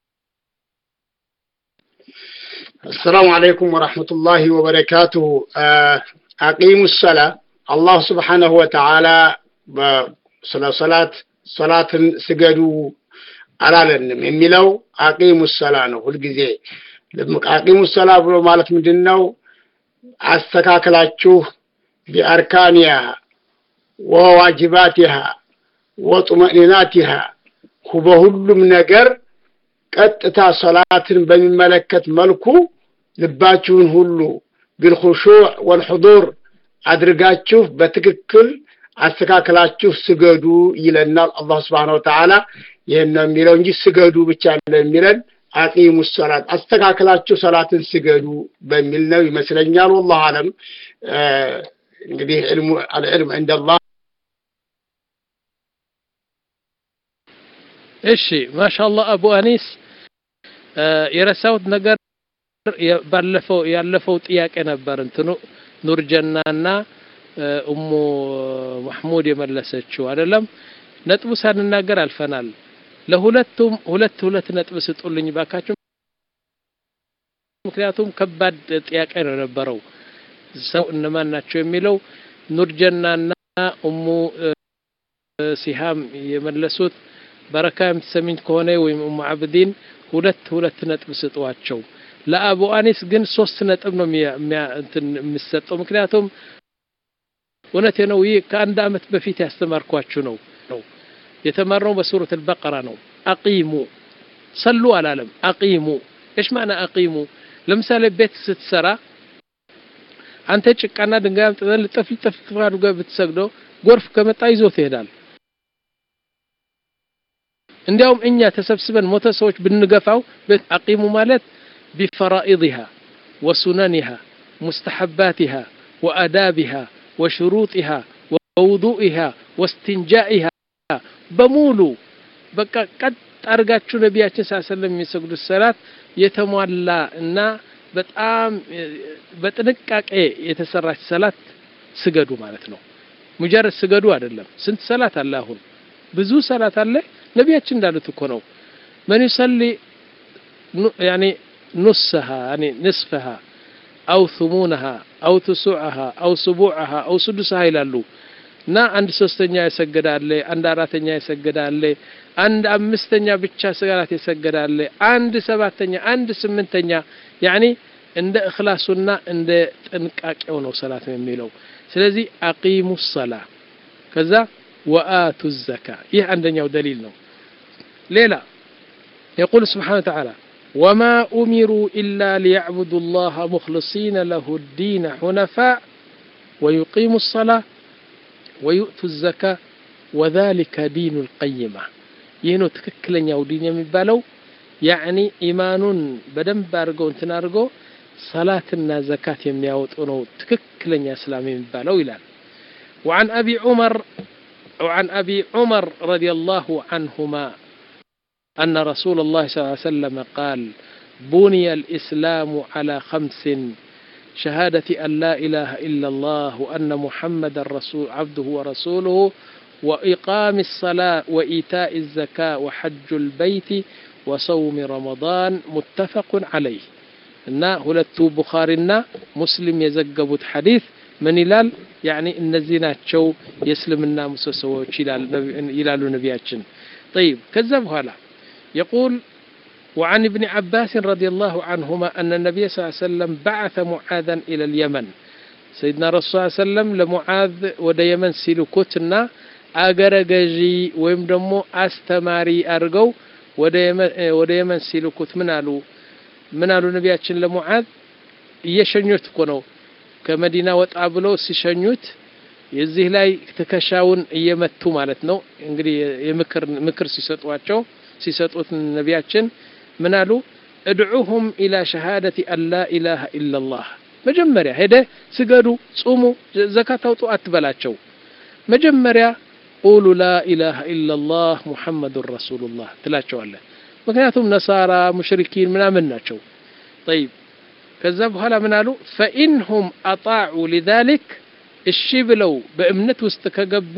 D: السلام عليكم ورحمة الله وبركاته أقيموا الصلاة الله سبحانه وتعالى صلاة صلاة صلاة سجدوا على لنا የሚለው أقيموا الصلاة ነው ሁልጊዜ أقيموا الصلاة ብሎ ማለት ምንድነው አስተካክላችሁ بأركانها وواجباتها وطمأنيناتها በሁሉም ነገር ቀጥታ ሶላትን በሚመለከት መልኩ ልባችሁን ሁሉ بالخشوع والحضور አድርጋችሁ በትክክል አስተካክላችሁ ስገዱ ይለናል አላህ Subhanahu Wa Ta'ala ይሄን የሚለው እንጂ ስገዱ ብቻ ለሚለን አቂሙ ሶላት አስተካክላችሁ ሶላትን ስገዱ በሚል ነው ይመስለኛል والله አለም እንግዲህ علم العلم عند الله
A: እሺ ማሻአላህ አቡ አኒስ የረሳውት ነገር ባለፈው ያለፈው ጥያቄ ነበር እንትኑ ኑር ጀናና ኡሙ መህሙድ የመለሰችው አይደለም ነጥቡ ሳንናገር አልፈናል ለሁለቱም ሁለት ሁለት ነጥብ ስጡልኝ ባካችሁ ምክንያቱም ከባድ ጥያቄ ነው ነበረው ሰው እነማን ናቸው የሚለው ኑር ጀናና ኡሙ ሲሃም የመለሱት በረካ የምትሰሚኝ ከሆነ ወይም ኡሙ አብዲን ሁለት ሁለት ነጥብ ስጧቸው ለአቡ አኒስ ግን ሶስት ነጥብ ነው እንትን የሚሰጠው ምክንያቱም ወነቴ ነው ይሄ ከአንድ አመት በፊት ያስተማርኳችሁ ነው ነው የተማረው በሱረት አልበቀራ ነው አቂሙ ሰሉ አላለም አቂሙ ايش معنى اقيموا ለምሳሌ ቤት ስትሰራ አንተ ጭቃና ድንጋይ አምጥተህ ልጠፍ ልጠፍ አድርገህ ብትሰግደው ጎርፍ ከመጣ ይዞት ይሄዳል እንዲያውም እኛ ተሰብስበን ሞተ ሰዎች ብንገፋው አቂሙ ማለት بفرائضها وسننها مستحباتها وآدابها وشروطها ووضوئها واستنجائها بمولو بقى قد አርጋችሁ ነብያችን ሰለላሁ የሚሰግዱ ሰላት የተሟላ እና በጣም በጥንቃቄ የተሰራች ሰላት ስገዱ ማለት ነው ሙጀረድ ስገዱ አይደለም ስንት ሰላት አለ አሁን ብዙ ሰላት አለ ነብያችን እንዳሉት እኮ ነው ማን ይሰሊ يعني نصها يعني نصفها أو ثمونها أو تسعها أو سبوعها أو سدسها ይላሉ እና አንድ ሶስተኛ ይሰገዳል አንድ አራተኛ ይሰገዳል አንድ አምስተኛ ብቻ ሰላት ይሰገዳል አንድ ሰባተኛ አንድ ስምንተኛ يعني እንደ እخلاصና እንደ ጥንቃቄው ነው ሰላት የሚለው ስለዚህ አቂሙ الصلاه ከዛ وآتوا الزكاه ይህ አንደኛው ደሊል ነው ሌላ يقول سبحانه وتعالى وما أمروا إلا ليعبدوا الله مخلصين له الدين حنفاء ويقيموا الصلاة ويؤتوا الزكاة وذلك دين القيمة يهنو تككلن ياو دين يمبالو يعني إيمان بدن بارغو انتنارغو صلاتنا زكاة يمياوتونو تككلن يا اسلام يمبالو إلان وعن أبي عمر وعن أبي عمر رضي الله عنهما أن رسول الله صلى الله عليه وسلم قال بني الإسلام على خمس شهادة أن لا إله إلا الله وأن محمد الرسول عبده ورسوله وإقام الصلاة وإيتاء الزكاة وحج البيت وصوم رمضان متفق عليه إن هلتو بخارينا مسلم يزقبت حديث من إلال يعني إن الزينات شو يسلم الناموس وسوى إلال نبياتشن طيب كذب هلا يقول وعن ابن عباس رضي الله عنهما أن النبي صلى الله عليه وسلم بعث معاذا إلى اليمن سيدنا رسول الله صلى الله عليه وسلم لمعاذ ودى يمن سيلوكوتنا أغرقجي ويمدمو أستماري أرقو ودى يمن سيلوكوت منالو منالو نبياتشن لمعاذ يشنيوت كونو كمدينة وطعبلو سيشنيوت የዚህ ላይ ተከሻውን እየመቱ ማለት ነው እንግዲህ የምክር ምክር ሲሰጧቸው ሲሰጡት ነብያችን ምን አሉ ادعوهم الى شهاده ان لا اله الا الله መጀመሪያ ሄደ ስገዱ ጾሙ ዘካት አውጡ አትበላቸው መጀመሪያ قولوا لا إله إلا الله محمد رسول الله تلاچو الله ምክንያቱም ነሳራ ሙሽሪኪን ምናምን ናቸው طيب ከዛ በኋላ ምን አሉ فإنهم أطاعوا لذلك እሺ ብለው በእምነት ውስጥ ከገቡ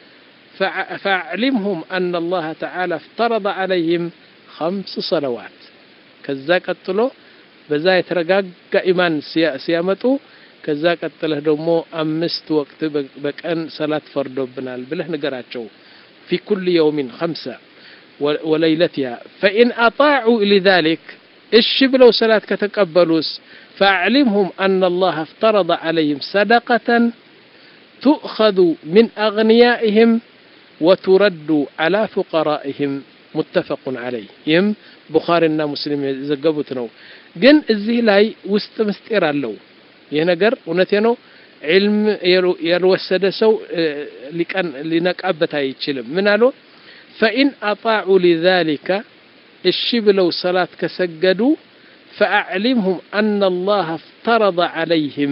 A: فاعلمهم أن الله تعالى افترض عليهم خمس صلوات ከዛ ቀጥሎ በዛ የተረጋጋ ኢማን ሲያመጡ ከዛ ቀጥለህ ደግሞ አምስት ወቅት በቀን ሰላት ፈርዶብናል ብለህ ንገራቸው في كل يوم خمسة وليلتها فإن أطاعوا لذلك እሺ ብለው ሰላት ከተቀበሉስ فاعلمهم أن الله افترض عليهم صدقة تؤخذ من أغنيائهم وترد على فقرائهم متفق عليه يم بخارينا مسلم يዘገቡት ነው ግን እዚህ ላይ ውስጥ ምስጢር አለው ይሄ ነገር እውነቴ ነው ዒልም ያልወሰደ ሰው ሊቀን ሊነቃበት አይችልም ምን አሉ فإن أطاعوا لذلك እሺ ብለው ሰላት ከሰገዱ فأعلمهم أن الله افترض عليهم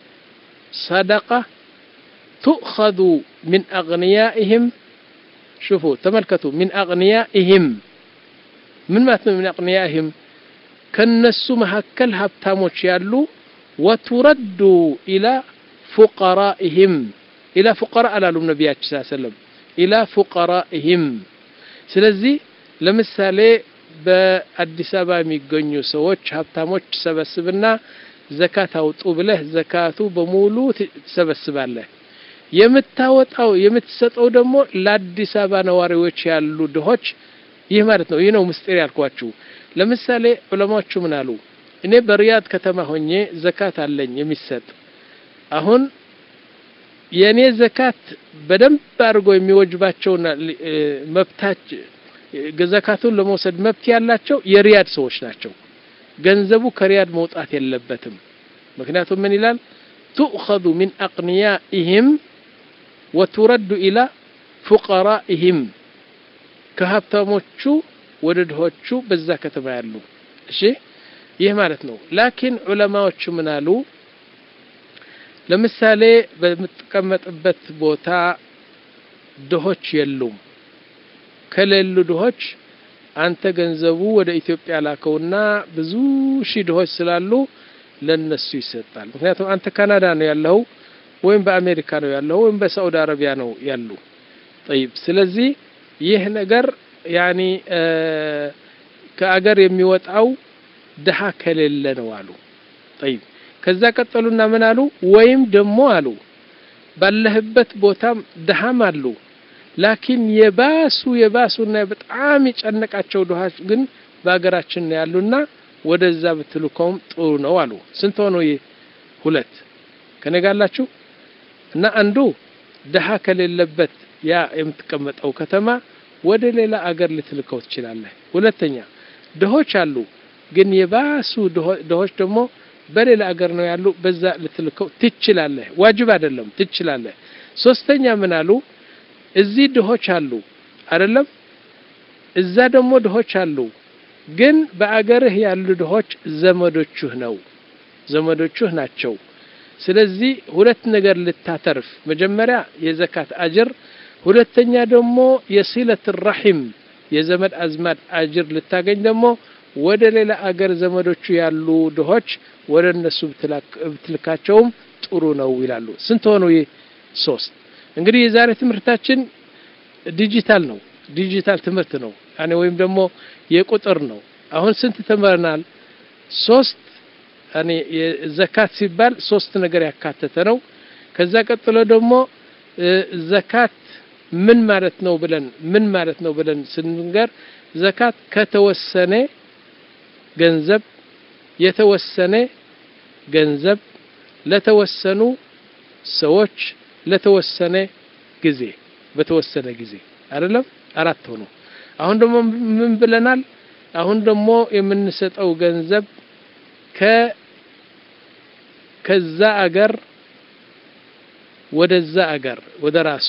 A: صدقة تؤخذ من أغنيائهم شوفوا تملكتوا من أغنيائهم من ما من أغنيائهم كنسو مهكل هبتاموش يالو وترد إلى فقرائهم إلى فقراء على النبي صلى الله عليه وسلم إلى فقرائهم ስለዚህ ለምሳሌ በአዲስ አበባ የሚገኙ ሰዎች ሀብታሞች ሰበስብና ዘካት አውጡ ብለህ ዘካቱ በሙሉ ተሰበስባለህ የምታወጣው የምትሰጠው ደግሞ ለአዲስ አበባ ነዋሪዎች ያሉ ድሆች ይህ ማለት ነው ይህ ነው ምስጢር ያልኳችሁ ለምሳሌ ዑለማዎቹ ምን አሉ እኔ በሪያድ ከተማ ሆኜ ዘካት አለኝ የሚሰጥ አሁን የኔ ዘካት በደንብ አድርጎ የሚወጅባቸውና መብታች ዘካቱን ለመውሰድ መብት ያላቸው የሪያድ ሰዎች ናቸው ገንዘቡ ከሪያድ መውጣት የለበትም ምክንያቱም ምን ይላል تؤخذ من أغنيائهم وترد إلى فقرائهم كهبتاموچو ወደድሆቹ በዛ ከተማ ያሉ እሺ ይህ ማለት ነው ላኪን ዑለማዎቹ ምን አሉ ለምሳሌ በመጥቀመጥበት ቦታ ድሆች የሉም ከሌሉ ድሆች አንተ ገንዘቡ ወደ ኢትዮጵያ ላከውና ብዙ ሺህ ድሆች ስላሉ ለነሱ ይሰጣል ምክንያቱም አንተ ካናዳ ነው ያለው ወይም በአሜሪካ ነው ያለው ወይም በሳውዲ አረቢያ ነው ያሉ طيب ስለዚህ ይህ ነገር يعني ከአገር የሚወጣው ድሃ ከሌለ ነው አሉ طيب ከዛ ቀጠሉና ምን አሉ ወይም ደሞ አሉ ባለህበት ቦታም ድሃም አሉ ላኪን የባሱ የባሱና በጣም ይጨነቃቸው ድሃች ግን በአገራችን ነው ያሉና ወደዛ ብትልኮም ጥሩ ነው አሉ ስንት ሆኖ ሁለት ከነጋላችሁ እና አንዱ ድሃ ከሌለበት ያ የምትቀመጠው ከተማ ወደ ሌላ አገር ልትልከው ትችላለህ ሁለተኛ ድሆች አሉ ግን የባሱ ድሆች ደግሞ በሌላ አገር ነው ያሉ በዛ ልትልከው ትችላለህ ዋጅብ አይደለም ትችላለህ ሶስተኛ ምን አሉ እዚህ ድሆች አሉ አይደለም እዛ ደግሞ ድሆች አሉ ግን በአገርህ ያሉ ድሆች ዘመዶችህ ነው ዘመዶችህ ናቸው ስለዚህ ሁለት ነገር ልታተርፍ መጀመሪያ የዘካት አጅር ሁለተኛ ደግሞ የሲለት الرحم የዘመድ አዝማድ አጅር ልታገኝ ደግሞ ወደ ሌላ አገር ዘመዶቹ ያሉ ድሆች ወደ እነሱ ብትልካቸውም ጥሩ ነው ይላሉ ስንት ሆኖ ሶስት እንግዲህ የዛሬ ትምህርታችን ዲጂታል ነው ዲጂታል ትምህርት ነው ያኔ ወይም ደግሞ የቁጥር ነው አሁን ስንት ተመረናል ሶስት ያኔ የዘካት ሲባል ሶስት ነገር ያካተተ ነው ከዛ ቀጥሎ ደግሞ ዘካት ምን ማለት ነው ብለን ምን ማለት ነው ብለን ስንገር ዘካት ከተወሰነ ገንዘብ የተወሰነ ገንዘብ ለተወሰኑ ሰዎች ለተወሰነ ጊዜ በተወሰነ ጊዜ አይደለም አራት ሆኖ አሁን ደግሞ ምን ብለናል አሁን ደግሞ የምንሰጠው ገንዘብ ከ ከዛ አገር ወደዛ አገር ወደ ራሱ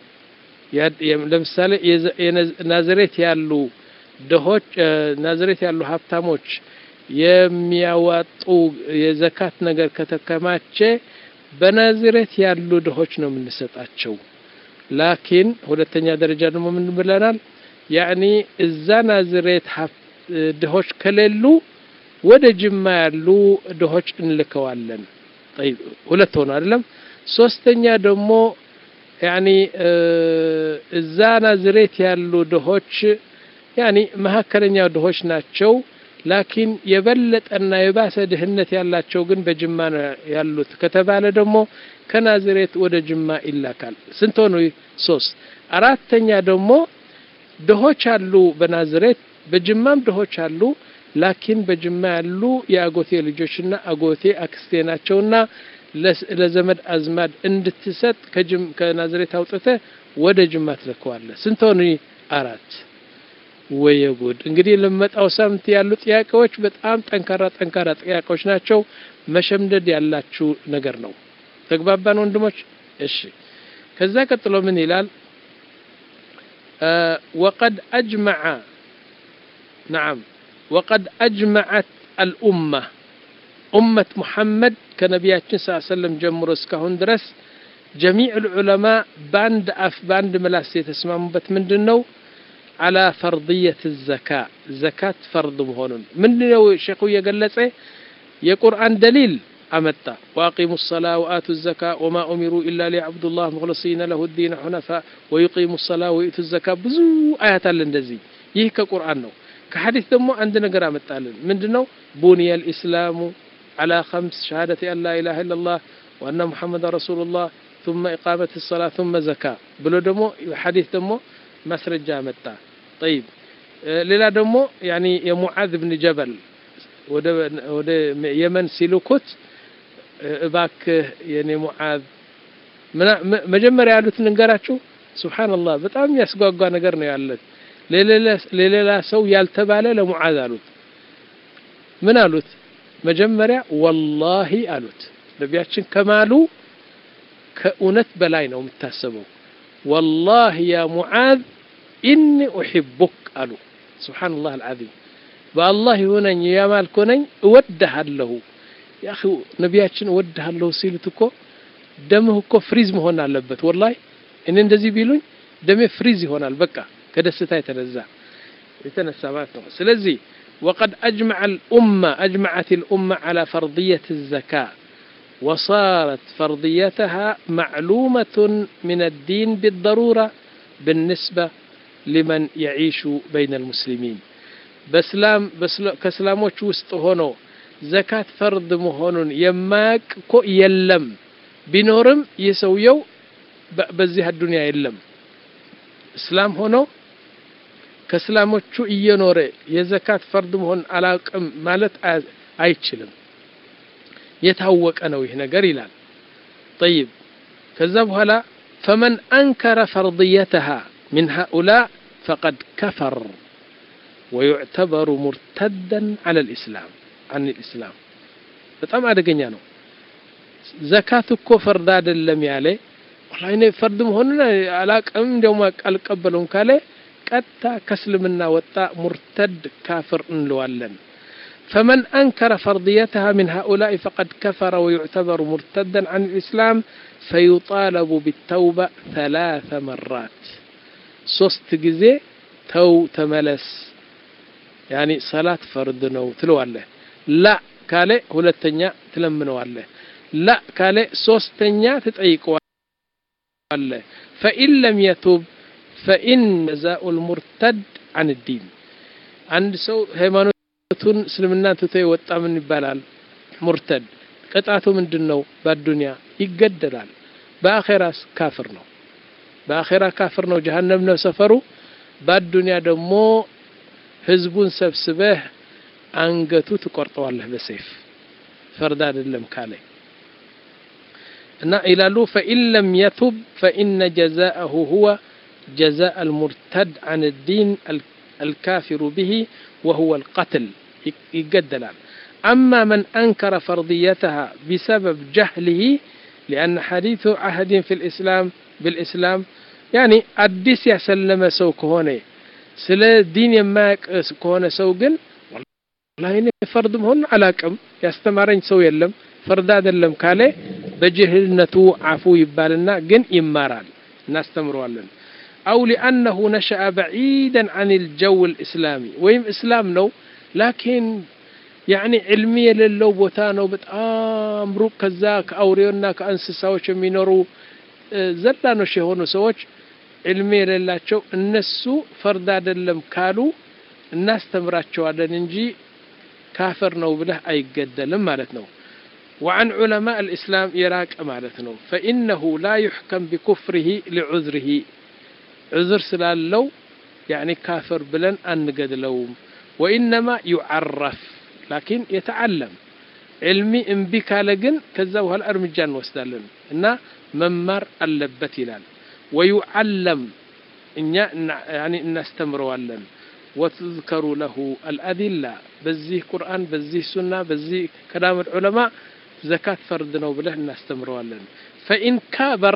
A: ለምሳሌ ናዝሬት ያሉ ድሆች ናዝሬት ያሉ ሀብታሞች የሚያዋጡ የዘካት ነገር ከተከማቸ በናዝሬት ያሉ ድሆች ነው የምንሰጣቸው ላኪን ሁለተኛ ደረጃ ደግሞ ምን ብለናል ያኒ እዛ ናዝሬት ድሆች ከሌሉ ወደ ጅማ ያሉ ድሆች እንልከዋለን طيب ሁለት ሆነ አይደለም ሶስተኛ ደግሞ ያኒ እዛ ናዝሬት ያሉ ድሆች ያኒ መሐከለኛ ድሆች ናቸው ላኪን የበለጠና የባሰ ድህነት ያላቸው ግን በጅማ ያሉት ከተባለ ደግሞ ከናዝሬት ወደ ጅማ ይላካል ስንት ሆነ ሶስት አራተኛ ደግሞ ድሆች አሉ በናዝሬት በጅማም ድሆች አሉ ላኪን በጅማ ያሉ የአጎቴ ልጆችና አጎቴ አክስቴ ናቸውና ለዘመድ አዝማድ እንድትሰጥ ከጅም ከናዝሬት አውጥተ ወደ ጅማ ትልከዋለህ ስንት ሆነ አራት ወየጉድ እንግዲህ ለመጣው ሳምንት ያሉ ጥያቄዎች በጣም ጠንካራ ጠንካራ ጥያቄዎች ናቸው መሸምደድ ያላችሁ ነገር ነው ተግባባን ወንድሞች እሺ ከዛ ቀጥሎ ምን ይላል وقد اجمع نعم وقد اجمعت الامه امه محمد كنبياتنا صلى الله عليه وسلم جمرو اسكهون درس جميع العلماء باند اف باند ملاس يتسمعوا ምንድነው على فرضية الزكاة زكاة فرض مهون من شيخو يقلصه የቁርአን دليل أمتا وأقيموا الصلاة وآتوا الزكاة وما أمروا إلا ليعبدوا الله مخلصين له الدين حنفاء ويقيموا الصلاة ويؤتوا الزكاة بزو آيات لندزي ይህ ከቁርአን ነው ከሐዲስ ደግሞ አንድ ነገር አመጣልን ምንድነው ቡንየ الاسلام على خمس شهادة أن لا إله إلا الله وأن محمد رسول الله ثم إقامة الصلاة ثم زكاة ብሎ ደግሞ ሐዲስ ደግሞ ማስረጃ መጣ طيب ሌላ ደግሞ يعني የሙዓዝ ብን ጀበል ወደ ወደ የመን ሲልኩት እባክ የኔ ሙዓዝ መጀመሪያ ያሉት ንገራችሁ ሱብሃንአላህ በጣም ያስጓጓ ነገር ነው ያለት ለሌላ ሰው ያልተባለ ለሙዓዝ አሉት ምን አሉት መጀመሪያ ወላሂ አሉት ነቢያችን ከማሉ ከኡነት በላይ ነው የምታስበው والله يا معاذ إني أحبك قالوا سبحان الله العظيم بالله هنا يا مالكوني اودها له يا اخي نبياتنا اودها له سيلتكو دمه እኮ ፍሪዝ መሆን አለበት والله እኔ እንደዚህ ቢሉኝ ደሜ ፍሪዝ ይሆናል በቃ ከደስታ የተነዛ የተነሳባት ነው ስለዚህ وقد اجمع الامه اجمعت الامه على فرضيه الزكاه وصارت فرضيتها معلومة من الدين بالضرورة بالنسبة لمن يعيش بين المسلمين بسلام بسلام كسلاموች ውስጥ ሆኖ ዘካት ፈርድ መሆኑን የማያቅ እኮ የለም ቢኖርም የሰውየው በዚህ አዱንያ የለም እስላም ሆኖ ከስላሞቹ እየኖረ የዘካት ፈርድ መሆን አላቅም ማለት አይችልም የታወቀ ነው ይሄ ነገር ይላል طيب ከዛ በኋላ فمن انكر فرضيتها من هؤلاء فقد كفر ويعتبر مرتدا على الاسلام عن الاسلام በጣም አደገኛ ነው ዘካት እኮ ፈርድ አይደለም ያለ والله እኔ ፈርድ መሆኑን አላቅም እንደው አልቀበለውም ካለ ቀጣ ከስልምና ወጣ ሙርተድ ካፍር እንለዋለን فمن أنكر فرضيتها من هؤلاء فقد كفر ويعتبر مرتدا عن الإسلام فيطالب بالتوبة ثلاث مرات ሶስት ጊዜ ተው ተመለስ يعني صلاة فرض ነው ትለዋለህ لا ካለ ሁለተኛ ትለምነዋለህ لا ካለ ሶስተኛ ትጠይቀዋለህ فإن لم يتوب فإن جزاء المرتد عن الدين عند سو ሃይማኖት ቱን እስልምና ተተይ ወጣ ምን ይባላል ሙርተድ ቅጣቱ ምንድነው በአዱንያ ይገደላል በአኺራስ ካፍር ነው በአኺራ ካፍር ነው ጀሃነም ነው ሰፈሩ በአዱንያ ደግሞ ህዝቡን ሰብስበህ አንገቱ ትቆርጠዋለህ በሰይፍ ፈርድ አይደለም ካለ እና ኢላሉ فإن لم يتب فإن جزاءه هو جزاء المرتد عن الدين الكافر به وهو القتل يقدلال أما من أنكر فرضيتها بسبب جهله لأن حديث عهد في الإسلام بالإسلام يعني أدس يسلم سوك هوني سلا دين يماك كهونه سوقن والله إني فرض مهن على كم يستمرين سو يلم فرد هذا اللم كاله بجهلنته عفو يبالنا جن يمارال نستمروا أو لأنه نشأ بعيدا عن الجو الإسلامي ويم إسلام نو لكن يعني علمية للو بوتانو بتأم روك كذاك أوريونا كأنسساوش مينورو زلانو شهونو سوش علمية للاتشو النسو فردا دلم كالو الناس تمراتشو على ننجي كافر نو بله أي قدلم مالتنو وعن علماء الإسلام يراك مالتنو فإنه لا يحكم بكفره لعذره عذر سلال لو يعني كافر بلن أنقد لوم وإنما يعرف لكن يتعلم علمي انبك لقن كذاوها الأرمجان وستالن إنه ممر اللبت لان ويعلم إن يعني إن استمروا لن وتذكر له الأدلة بزيه قرآن بزيه سنة بزيه كلام العلماء زكاة فردنا وبله إن استمروا لن فإن كابر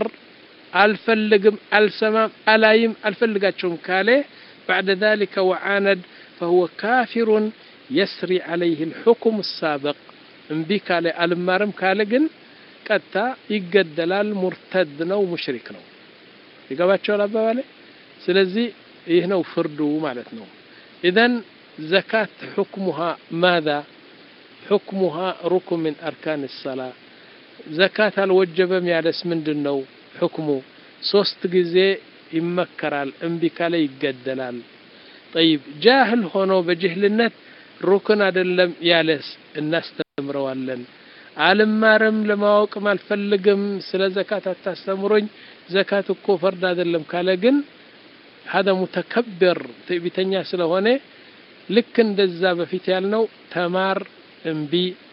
A: الفلقم السمام ألايم الفلقاتشون كاله بعد ذلك وعاند فهو كافر يسري عليه الحكم السابق انبيك على المارم كالجن كتا يقدلال مرتدنا ومشركنا يقاباتشو لابوالي سلزي يهنو فردو مالتنا إذن زكاة حكمها ماذا حكمها ركن من أركان الصلاة زكاة الوجبة ميالس من دنو حكمه ሶስት ጊዜ ይመከራል እንቢ ካለ ይገደላል طيب جاهل ሆኖ በጅህልነት ሩክን አይደለም ያለስ እናስተምረዋለን አልማረም ለማወቅ ማልፈልግም ስለ ዘካት አታስተምሩኝ ዘካት እኮ ፈርድ አይደለም ካለ ግን هذا متكبر ትዕቢተኛ ስለሆነ ልክ እንደዛ በፊት ያልነው ተማር እንቢ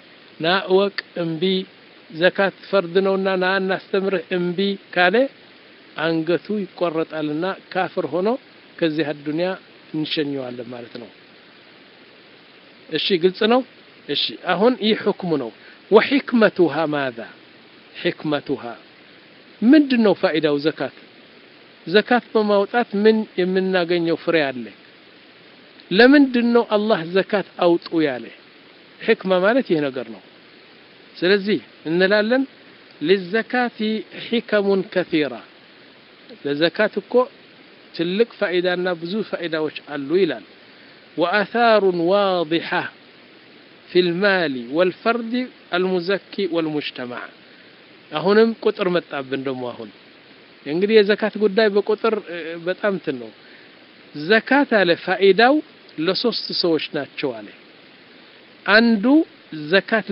A: ናወቅ እንቢ ዘካት ፈርድ ነውና ና እናስተምርህ እንቢ ካለ አንገቱ ይቆረጣልና ካፍር ሆኖ ከዚህ አዱንያ እንሸኘዋለን ማለት ነው እሺ ግልጽ ነው እሺ አሁን ይህ ሁክሙ ነው وحكمتها ماذا حكمتها ምንድነው ፋይዳው ዘካት ዘካት በማውጣት ምን የምናገኘው ፍሬ አለ ለምንድነው አላህ ዘካት አውጡ ያለ ህክማ ማለት ይሄ ነገር ነው ስለዚህ እንላለን للزكاة حكم كثيرة ለዘካት እኮ ትልቅ ፋይዳና ብዙ ፋይዳዎች አሉ ይላል وآثار واضحة في المال والفرد المزكي والمجتمع አሁንም ቁጥር መጣብን ደሞ አሁን እንግዲህ የዘካት ጉዳይ በቁጥር በጣም እንትን ነው ዘካት አለ ፋይዳው ለሶስት ሰዎች ናቸው አለ አንዱ ዘካት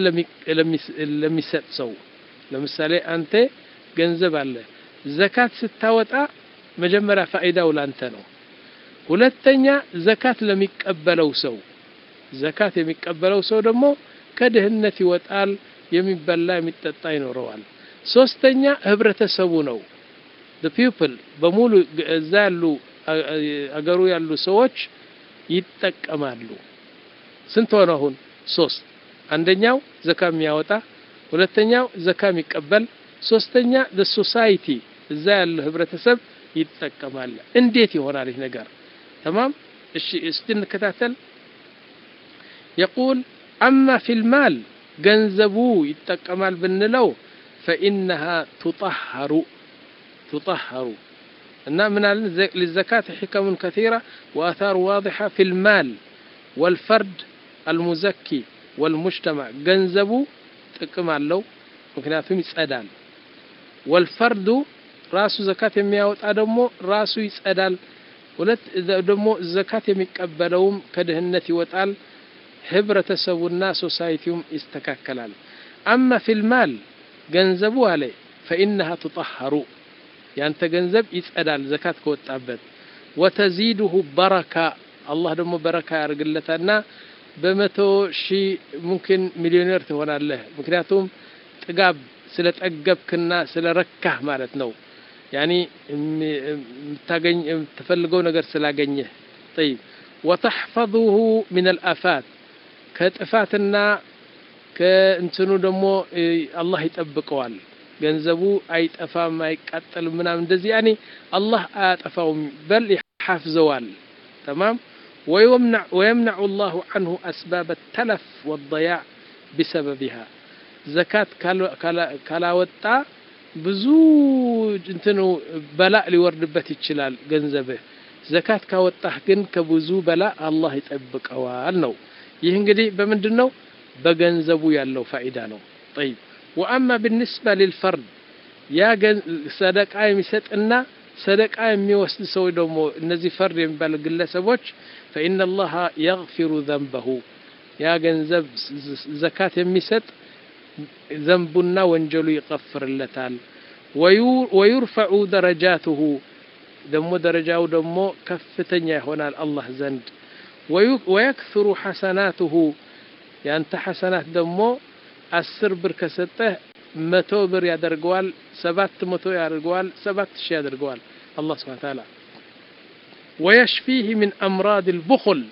A: ለሚሰጥ ሰው ለምሳሌ አንተ ገንዘብ አለ ዘካት ስታወጣ መጀመሪያ ፋይዳው ላንተ ነው ሁለተኛ ዘካት ለሚቀበለው ሰው ዘካት የሚቀበለው ሰው ደግሞ ከድህነት ይወጣል የሚበላ የሚጠጣ ይኖረዋል ሶስተኛ ህብረተሰቡ ነው the people በሙሉ እዛ ያሉ አገሩ ያሉ ሰዎች ይጠቀማሉ ስንት ሆነ አሁን ሶስት አንደኛው ዘካም ያወጣ ሁለተኛው ዘካም ይቀበል ሶስተኛ the society እዛ ያለ ህብረተሰብ ይጠቀማል እንዴት ይሆናል ይህ ነገር تمام እሺ እስቲ እንከታተል يقول اما في المال ገንዘቡ ይጠቀማል ብንለው فانها تطهر تطهر ان من للزكاه حكم كثيره واثار واضحه في المال والفرد المزكي والمجتمع ገንዘቡ ጥቅም አለው ምክንያቱም ይጸዳል والفرد ራሱ ዘካት የሚያወጣ ደግሞ ራሱ ይጸዳል ሁለት ደግሞ ዘካት የሚቀበለውም ከድህነት ይወጣል ህብረተሰቡና ሶሳይቲውም ይስተካከላል اما في المال ገንዘቡ አለ فانها تطهر ያንተ ገንዘብ ይጸዳል ዘካት ከወጣበት وتزيده بركه الله ደግሞ በረካ ያርግለታልና በመቶ ሺህ ሙምኪን ሚሊዮነር ትሆናለህ ምክንያቱም ጥጋብ ስለጠገብክና ስለረካህ ማለት ነው يعني تاغኝ ተፈልገው ነገር ስላገኘህ طيب وتحفظه من الآفات ከጥፋትና ከእንትኑ ደግሞ አላህ ይጠብቀዋል ገንዘቡ አይጠፋም አይቃጠልም ምናምን እንደዚህ يعني الله አያጠፋውም بل يحفظዋል تمام ويمنع ويمنع الله عنه أسباب التلف والضياع بسببها زكاة كلا كلا وطا ብዙ እንትኑ በላእ ሊወርድበት ይችላል ገንዘብህ ዘካት ካወጣህ ግን ከብዙ በላእ አላህ ይጠብቀዋል ነው ይህ እንግዲህ በምንድነው በገንዘቡ ያለው ፋይዳ ነው طيب واما بالنسبه للفرد ያ ሰደቃ የሚሰጥና ሰደቃ የሚወስድ ሰው ደግሞ እነዚህ ፈርድ የሚባሉ ግለሰቦች فإن الله يغفر ذنبه ያ ገንዘብ ዘካት የሚሰጥ ذنبና ወንጀሉ ይغفርለታል ويرفع درجاته ደግሞ ደረጃው ደግሞ ከፍተኛ ይሆናል አላህ ዘንድ ويكثر حسناته ያንተ ሐሰናት ደግሞ አስር ብር ከሰጠህ መቶ ብር ያደርገዋል ሰባት መቶ ያደርገዋል ሰባት ሺህ ያደርገዋል አላህ Subhanahu Ta'ala ويشفيه من أمراض البخل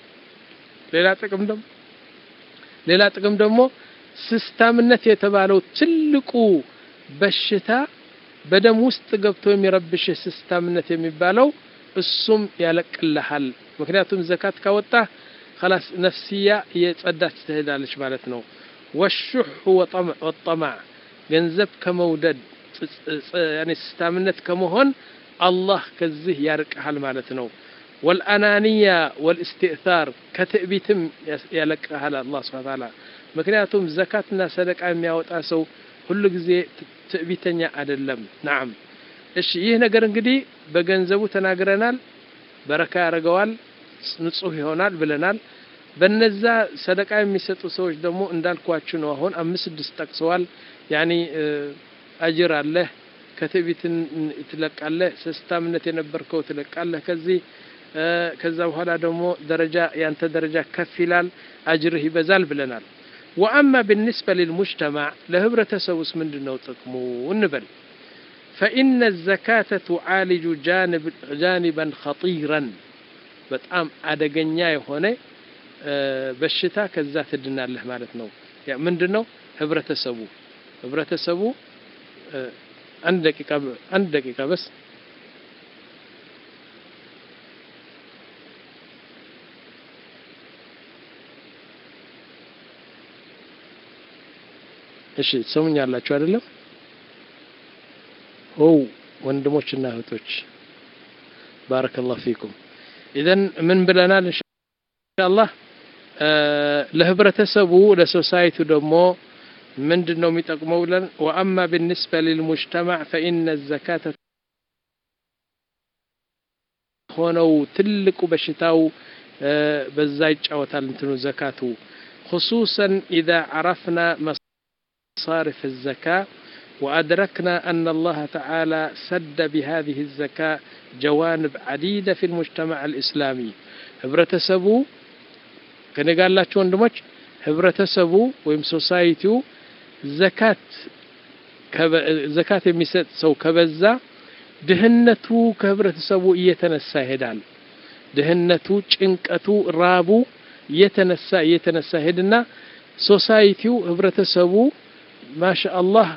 A: ሌላ ጥቅም ደግሞ ሌላ ጥቅም ደግሞ ስስታምነት የተባለው ትልቁ በሽታ በደም ውስጥ ገብቶ የሚረብሽ ስስታምነት የሚባለው እሱም ያለቅልሃል ምክንያቱም ዘካት ካወጣ خلاص ነፍሲያ የጸዳች ትሄዳለች ማለት ነው والشح وطمع والطمع ገንዘብ ከመውደድ يعني ስስታምነት ከመሆን አላህ ከዚህ ያርቀሃል ማለት ነው والأنانية والاستئثار كتئبيتم يلقاها الله سبحانه وتعالى ምክንያቱም ዘካትና ሰደቃ የሚያወጣ ሰው ሁሉ ጊዜ ትዕቢተኛ አይደለም نعم እሺ ይህ ነገር እንግዲህ በገንዘቡ ተናግረናል በረካ ያረጋዋል ንጹህ ይሆናል ብለናል በነዛ ሰደቃ የሚሰጡ ሰዎች ደግሞ እንዳልኳችሁ ነው አሁን አምስት ስድስት ጠቅሰዋል يعني አጅር አለ ከትዕቢትን ትለቃለህ ስስታምነት የነበርከው ትለቃለህ ከዚህ ከዛ በኋላ ደግሞ ደረጃ ያንተ ደረጃ ከፍ ይላል አጅርህ ይበዛል ብለናል واما بالنسبه للمجتمع ለህብረተሰቡስ ምንድነው ጥቅሙ እንበል فإن الزكاة تعالج جانب جانبا خطيرا በጣም አደገኛ የሆነ በሽታ ከዛ ትድናለህ ማለት ነው ያ ምንድነው ህብረተሰቡ ህብረተሰቡ አንድ ደቂቃ አንድ ደቂቃ بس እሺ ሰሙኛላችሁ አይደለም ኦ ወንድሞችና እህቶች ባረከላሁ ፊኩም اذا من ብለናል ኢንሻአላህ ለህብረተሰቡ ለሶሳይቱ ደግሞ ምንድነው የሚጠቅመው ብለን واما بالنسبه للمجتمع فإن الزكاة ሆነው ትልቁ በሽታው በዛ ይጫወታል እንትኑ ዘካቱ خصوصا اذا عرفنا مصارف الزكاة وأدركنا أن الله تعالى سد بهذه الزكاة جوانب عديدة في المجتمع الإسلامي ህብረተሰቡ ከኔ ጋር ያላችሁ ወንድሞች ህብረተሰቡ ወይም ሶሳይቲው ዘካት ዘካት የሚሰጥ ሰው ከበዛ ድህነቱ ከህብረተሰቡ እየተነሳ ይሄዳል ድህነቱ ጭንቀቱ ራቡ እየተነሳ እየተነሳ ሄድና ሶሳይቲው ህብረተሰቡ ማሻአላህ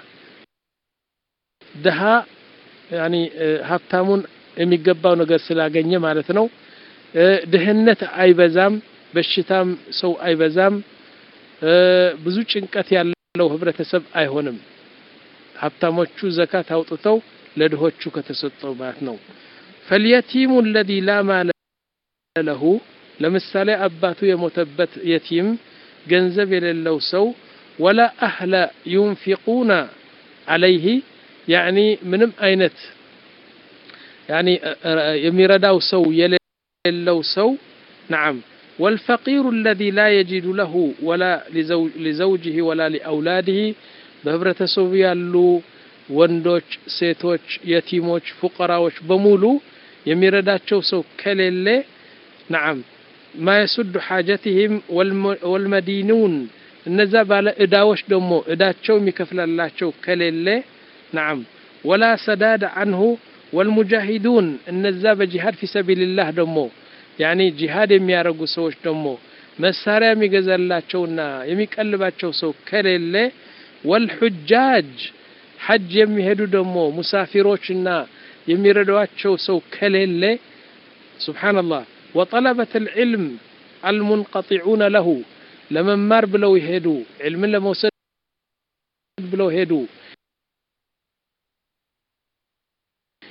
A: ደሃ يعني ሀብታሙን የሚገባው ነገር ስላገኘ ማለት ነው ድህነት አይበዛም በሽታም ሰው አይበዛም ብዙ ጭንቀት ያለው ህብረተሰብ አይሆንም ሀብታሞቹ ዘካት አውጥተው ለድሆቹ ከተሰጠው ማለት ነው فاليتيم الذي لا مال له ለምሳሌ አባቱ የሞተበት የቲም ገንዘብ የሌለው ሰው ولا أهل ينفقون عليه يعني ምንም አይነት يعني የሚረዳው ሰው የሌለው ሰው نعم والفقير الذي لا يجد له ولا لزوجه ولا لأولاده በህብረተሰቡ ያሉ ወንዶች ሴቶች የቲሞች ፉቀራዎች በሙሉ የሚረዳቸው ሰው ከሌለ نعم ما يسد حاجتهم والمدينون እነዛ ባለ እዳዎች ደግሞ እዳቸው የሚከፍላላቸው ከሌለ نعم ولا سداد عنه والمجاهدون እነዛ በጂሃድ في سبيل الله ደግሞ يعني ጂሃድ የሚያረጉ ሰዎች ደግሞ መሳሪያ የሚገዛላቸውና የሚቀልባቸው ሰው ከሌለ والحجاج حج የሚሄዱ ደግሞ ሙሳፊሮችና የሚረዷቸው ሰው ከሌለ سبحان الله وطلبة العلم المنقطعون له ለመማር ብለው ይሄዱ علم ለመውሰድ ብለው ሄዱ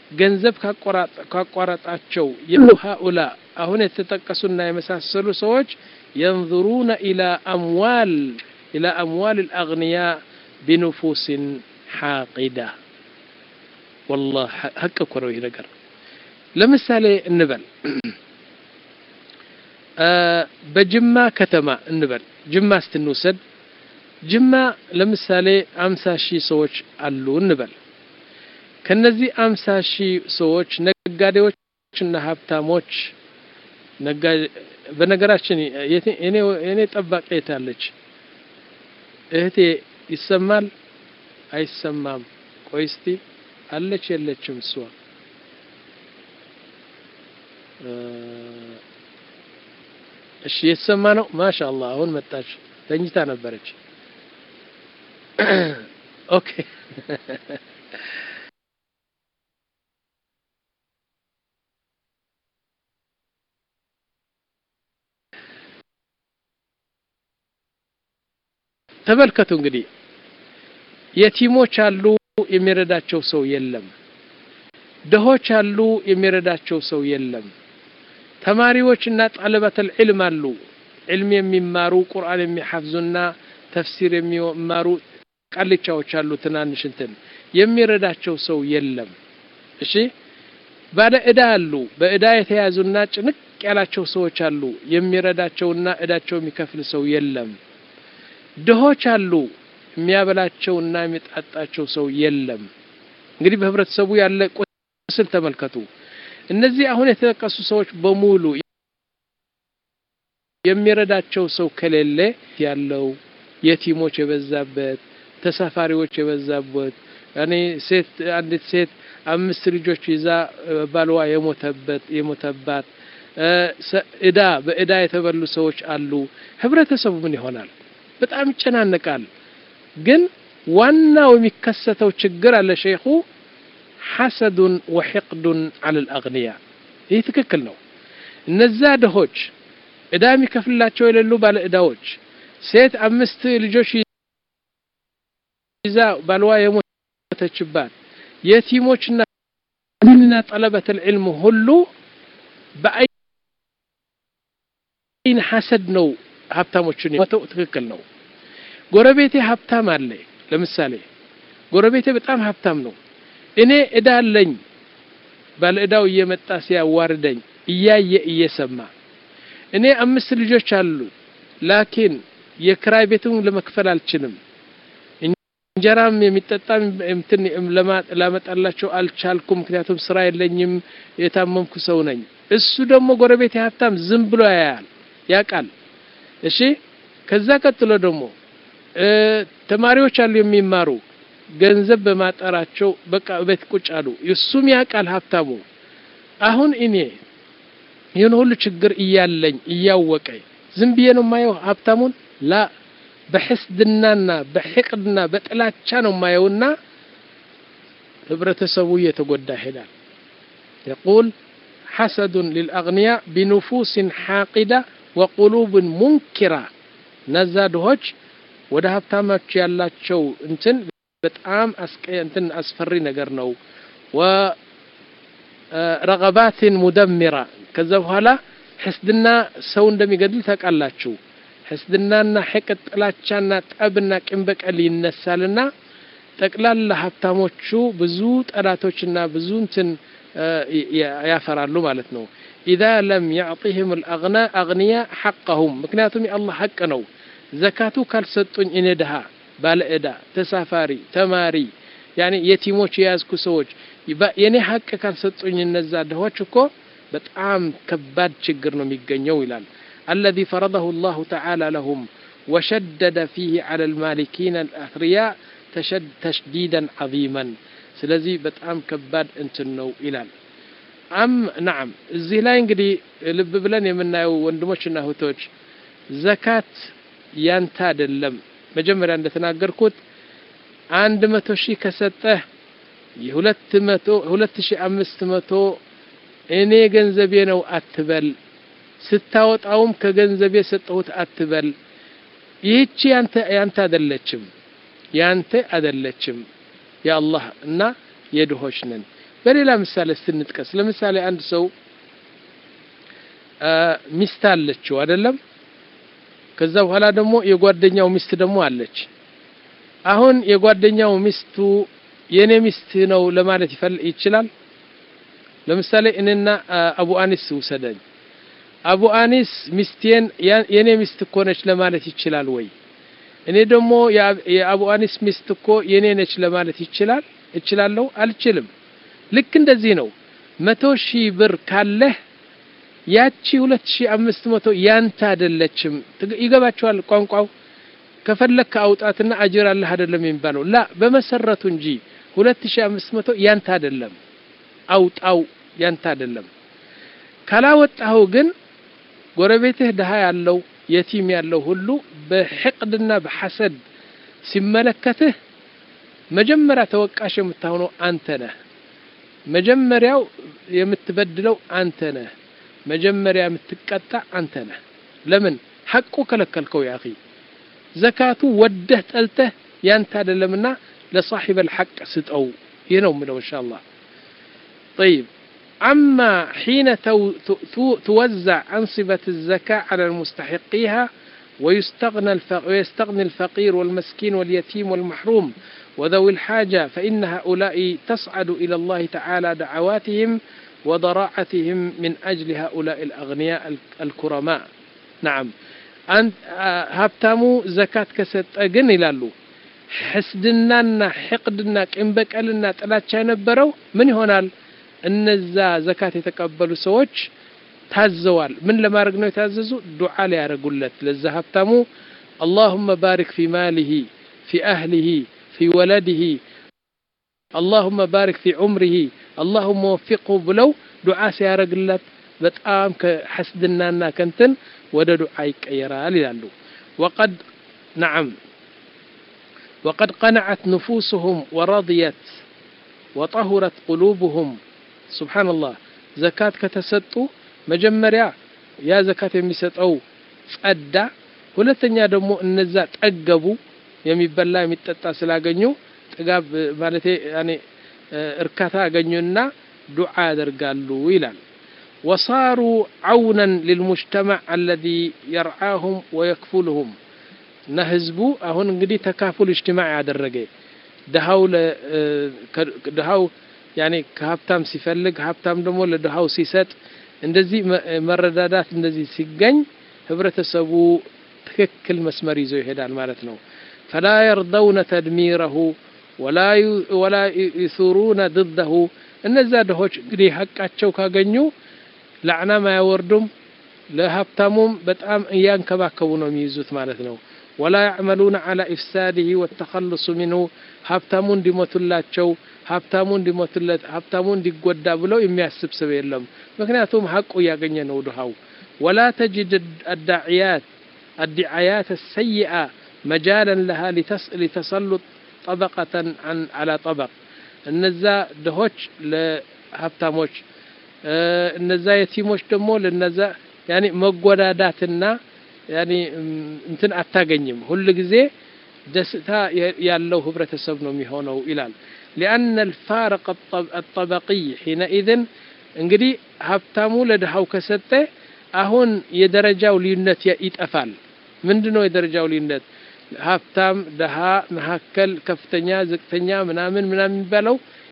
A: ገንዘብ ካቆራጥ ካቋራጣቸው የሃኡላ አሁን የተጠቀሱና የመሳሰሉ ሰዎች ينظرون إلى أموال إلى أموال الأغنياء بنفوس حاقدة والله حق كروي نجر لمثال النبل أه بجمع كتما النبل جمع استنوسد جمع لمثال أمسا شي سوش علو النبل كنزي أمسا شي سوش نقاديوش نهابتاموش نقاد በነገራችን እኔ እኔ ጠባቂ የታለች እህቴ ይሰማል አይሰማም ቆይስቲ አለች የለችም እሷ እሺ ይሰማ ነው ማሻአላህ አሁን መጣች ተኝታ ነበረች ኦኬ ተመልከቱ እንግዲህ የቲሞች አሉ የሚረዳቸው ሰው የለም ደሆች አሉ የሚረዳቸው ሰው የለም ተማሪዎችና ጣለበተል ዒልም አሉ ዒልም የሚማሩ ቁርአን የሚሐፍዙና ተፍሲር የሚማሩ ቃልቻዎች አሉ ትናንሽ እንትን የሚረዳቸው ሰው የለም እሺ ባለ እዳ አሉ በእዳ የተያዙና ጭንቅ ያላቸው ሰዎች አሉ የሚረዳቸውና እዳቸው የሚከፍል ሰው የለም ደሆች አሉ የሚያበላቸውና የሚጣጣቸው ሰው የለም እንግዲህ በህብረተሰቡ ያለ ቁስል ተመልከቱ እነዚህ አሁን የተጠቀሱ ሰዎች በሙሉ የሚረዳቸው ሰው ከሌለ ያለው የቲሞች የበዛበት ተሳፋሪዎች የበዛበት እኔ ሴት አንዲት ሴት አምስት ልጆች ይዛ ባልዋ የሞተበት የሞተባት እዳ በእዳ የተበሉ ሰዎች አሉ ህብረተሰቡ ምን ይሆናል በጣም ይጨናነቃል ግን ዋናው የሚከሰተው ችግር አለ ሸይኹ حسد وحقد على الاغنياء ይህ ትክክል ነው እነዛ ደሆች እዳ የሚከፍላቸው የሌሉ ባለ እዳዎች ሴት አምስት ልጆች ይዛ ባልዋ የሞተችባት የቲሞችና ዲንና طلبة العلم ሁሉ በአይን ሐሰድ ነው ሀብታሞችን የሞተው ትክክል ነው ጎረቤቴ ሀብታም አለ ለምሳሌ ጎረቤቴ በጣም ሀብታም ነው እኔ እዳ አለኝ ባለ እዳው እየመጣ ሲያዋርደኝ እያየ እየሰማ እኔ አምስት ልጆች አሉ ላኪን የክራይ ቤቱን ለመክፈል አልችልም እንጀራም የሚጠጣም እንትን ለማጣላቸው አልቻልኩም ምክንያቱም ስራ የለኝም የታመምኩ ሰው ነኝ እሱ ደግሞ ጎረቤቴ ሀብታም ዝም ብሎ ያያል ያቃል እሺ ከዛ ቀጥሎ ደግሞ ተማሪዎች አሉ የሚማሩ ገንዘብ በማጣራቸው በቃ ቤት ቁጭ አሉ እሱም ያቃል ሀብታሙ አሁን እኔ ይሄን ሁሉ ችግር እያለኝ እያወቀ ዝም ብዬ ነው ማየው ሀብታሙን ላ በሕስድናና በሕቅድና በጥላቻ ነው ማየውና ህብረተሰቡ የተጎዳ ይሄዳል يقول حسد للأغنياء بنفوس حاقدة وقلوب منكرة نزادهوج ወደ ሀብታሞች ያላቸው እንትን በጣም አስቀይ እንትን አስፈሪ ነገር ነው ورغبات مدمرة ከዛ በኋላ ሕስድና ሰው እንደሚገድል ተቃላችሁ ሕስድናና ሕቅድ ጥላቻና ጠብና ቂም በቀል ይነሳልና ጠቅላላ ሀብታሞቹ ብዙ ጠላቶችና ብዙ እንትን ያፈራሉ ማለት ነው إذا لم يعطيهم الأغنياء أغنياء حقهم ምክንያቱም የአላህ ሐቅ ነው ዘካቱ ካልሰጡኝ እኔ ደሃ ባለ እዳ ተሳፋሪ ተማሪ ያኒ የቲሞች ያዝኩ ሰዎች የኔ ሐቅ ካልሰጡኝ እነዛ ደሆች እኮ በጣም ከባድ ችግር ነው የሚገኘው ይላል الذي فرضه الله تعالى لهم وشدد فيه على المالكين الأثرياء تشديدا عظيما ስለዚህ በጣም ከባድ እንትን ነው ይላል አም نعم እዚህ ላይ እንግዲህ ልብ ብለን የምናየው ወንድሞችና እህቶች ዘካት ያንተ አይደለም መጀመሪያ እንደተናገርኩት አንድ መቶ ሺህ ከሰጠህ የሁለት መቶ ሁለት ሺህ አምስት መቶ እኔ ገንዘቤ ነው አትበል ስታወጣውም ከገንዘቤ ሰጠሁት አትበል ይህቺ ያንተ ያንተ አይደለችም ያንተ አይደለችም ያአላህ እና የድሆች ነን በሌላ ምሳሌ ስንጥቀስ ለምሳሌ አንድ ሰው ሚስት አለችው አይደለም ከዛ በኋላ ደግሞ የጓደኛው ሚስት ደግሞ አለች አሁን የጓደኛው ሚስቱ የኔ ሚስት ነው ለማለት ይችላል ለምሳሌ እኔና አቡ አኒስ ወሰደኝ አቡ አኒስ ሚስቴን የኔ ሚስት እኮ ነች ለማለት ይችላል ወይ እኔ ደግሞ የአቡ አኒስ ሚስት እኮ የኔ ነች ለማለት ይችላል እችላለሁ አልችልም ልክ እንደዚህ ነው መቶ ሺህ ብር ካለ ያቺ ሁለት ሺህ አምስት መቶ ያንተ አይደለችም ይገባቸዋል ቋንቋው ከፈለክ አውጣትና አጅር አለህ አይደለም የሚባለው ላ በመሰረቱ እንጂ ሁለት ሺህ አምስት መቶ ያንተ አይደለም አውጣው ያንተ አይደለም ካላወጣው ግን ጎረቤትህ ደሃ ያለው የቲም ያለው ሁሉ በሕቅድና በሐሰድ ሲመለከትህ መጀመሪያ ተወቃሽ የምትሆነው አንተ ነህ መጀመሪያው የምትበድለው አንተ ነህ መጀመሪያ የምትቀጣ አንተ ነህ ለምን ሐቁ ከለከልከው ያ اخي ዘካቱ ወደህ ጠልተህ ያንተ አይደለምና ለصاحب الحق ስጠው ይሄው ነው ኢንሻአላህ طيب أما حين توزع أنصبة الزكاة على المستحقيها ويستغنى ويستغني الفقير والمسكين واليتيم والمحروم وذوي الحاجة فإن هؤلاء تصعد إلى الله تعالى دعواتهم وضراعتهم من أجل هؤلاء الأغنياء الكرماء نعم أنت هبتامو زكاة كست أجن إلالو حسدنا حقدنا كإنبك ألنا تلاتشا نبرو من هنا እነዛ ዘካት የተቀበሉ ሰዎች ታዘዋል ምን ለማድረግ ነው የታዘዙ ዱዓ ሊያረጉለት ለዛ ሀብታሙ اللهم بارك في ماله في أهله في ولده اللهم بارك في عمره اللهم وفقه ብለው ዱዓ ሲያረግለት በጣም ከሐስድናና ከንተን ወደ ዱዓ ይቀየራል ይላሉ وقد نعم وقد قنعت نفوسهم ورضيت وطهرت قلوبهم سبحان الله زكاة كتسطو مجمريا يا زكاة የሚሰጠው ጸዳ ሁለተኛ ደግሞ እነዛ ጠገቡ የሚበላ የሚጠጣ ስላገኙ ጥጋብ ማለት ያኔ እርካታ አገኙና ዱዓ ያደርጋሉ ይላል وصاروا عونا للمجتمع الذي يرعاهم ويكفلهم ነህዝቡ አሁን እንግዲህ ተካፉል اجتماعي ያደረገ ደሃው ደሃው ያኔ ከሀብታም ሲፈልግ ሀብታም ደግሞ ለደሃው ሲሰጥ እንደዚህ መረዳዳት እንደዚህ ሲገኝ ህብረተሰቡ ትክክል መስመር ይዞ ይሄዳል ማለት ነው فلا يرضون تدميره ولا ولا يثورون ضده እነዛ ደሆች እንግዲህ ሐቃቸው ካገኙ ለዓና ማያወርዱም ለሀብታሙም በጣም ያንከባከቡ ነው የሚይዙት ማለት ነው ولا يعملون على إفساده والتخلص منه هابتامون ديموتلاچو هابتامون ديموتلت هابتامون ديغودا بلو የሚያስብ ሰው የለም ምክንያቱም ሐቁ ያገኘ ነው ድሃው ولا تجد الداعيات الدعايات السيئة مجالا لها لتسلط طبقة عن على طبق እነዛ ድሆች ለሀብታሞች እነዛ የቲሞች ደግሞ ለነዛ ያኒ መጎዳዳትና يعني እንትን አታገኝም ሁሉ ጊዜ ደስታ ያለው ህብረተሰብ ነው የሚሆነው ይላል لأن الفارق الطبقي حينئذ እንግዲህ ሀብታሙ ለድሃው ከሰጠ አሁን የደረጃው ልዩነት ይጠፋል ምንድነው የደረጃው ልዩነት ሀብታም ድሃ መሐከል ከፍተኛ ዝቅተኛ ምናምን ምናምን ባለው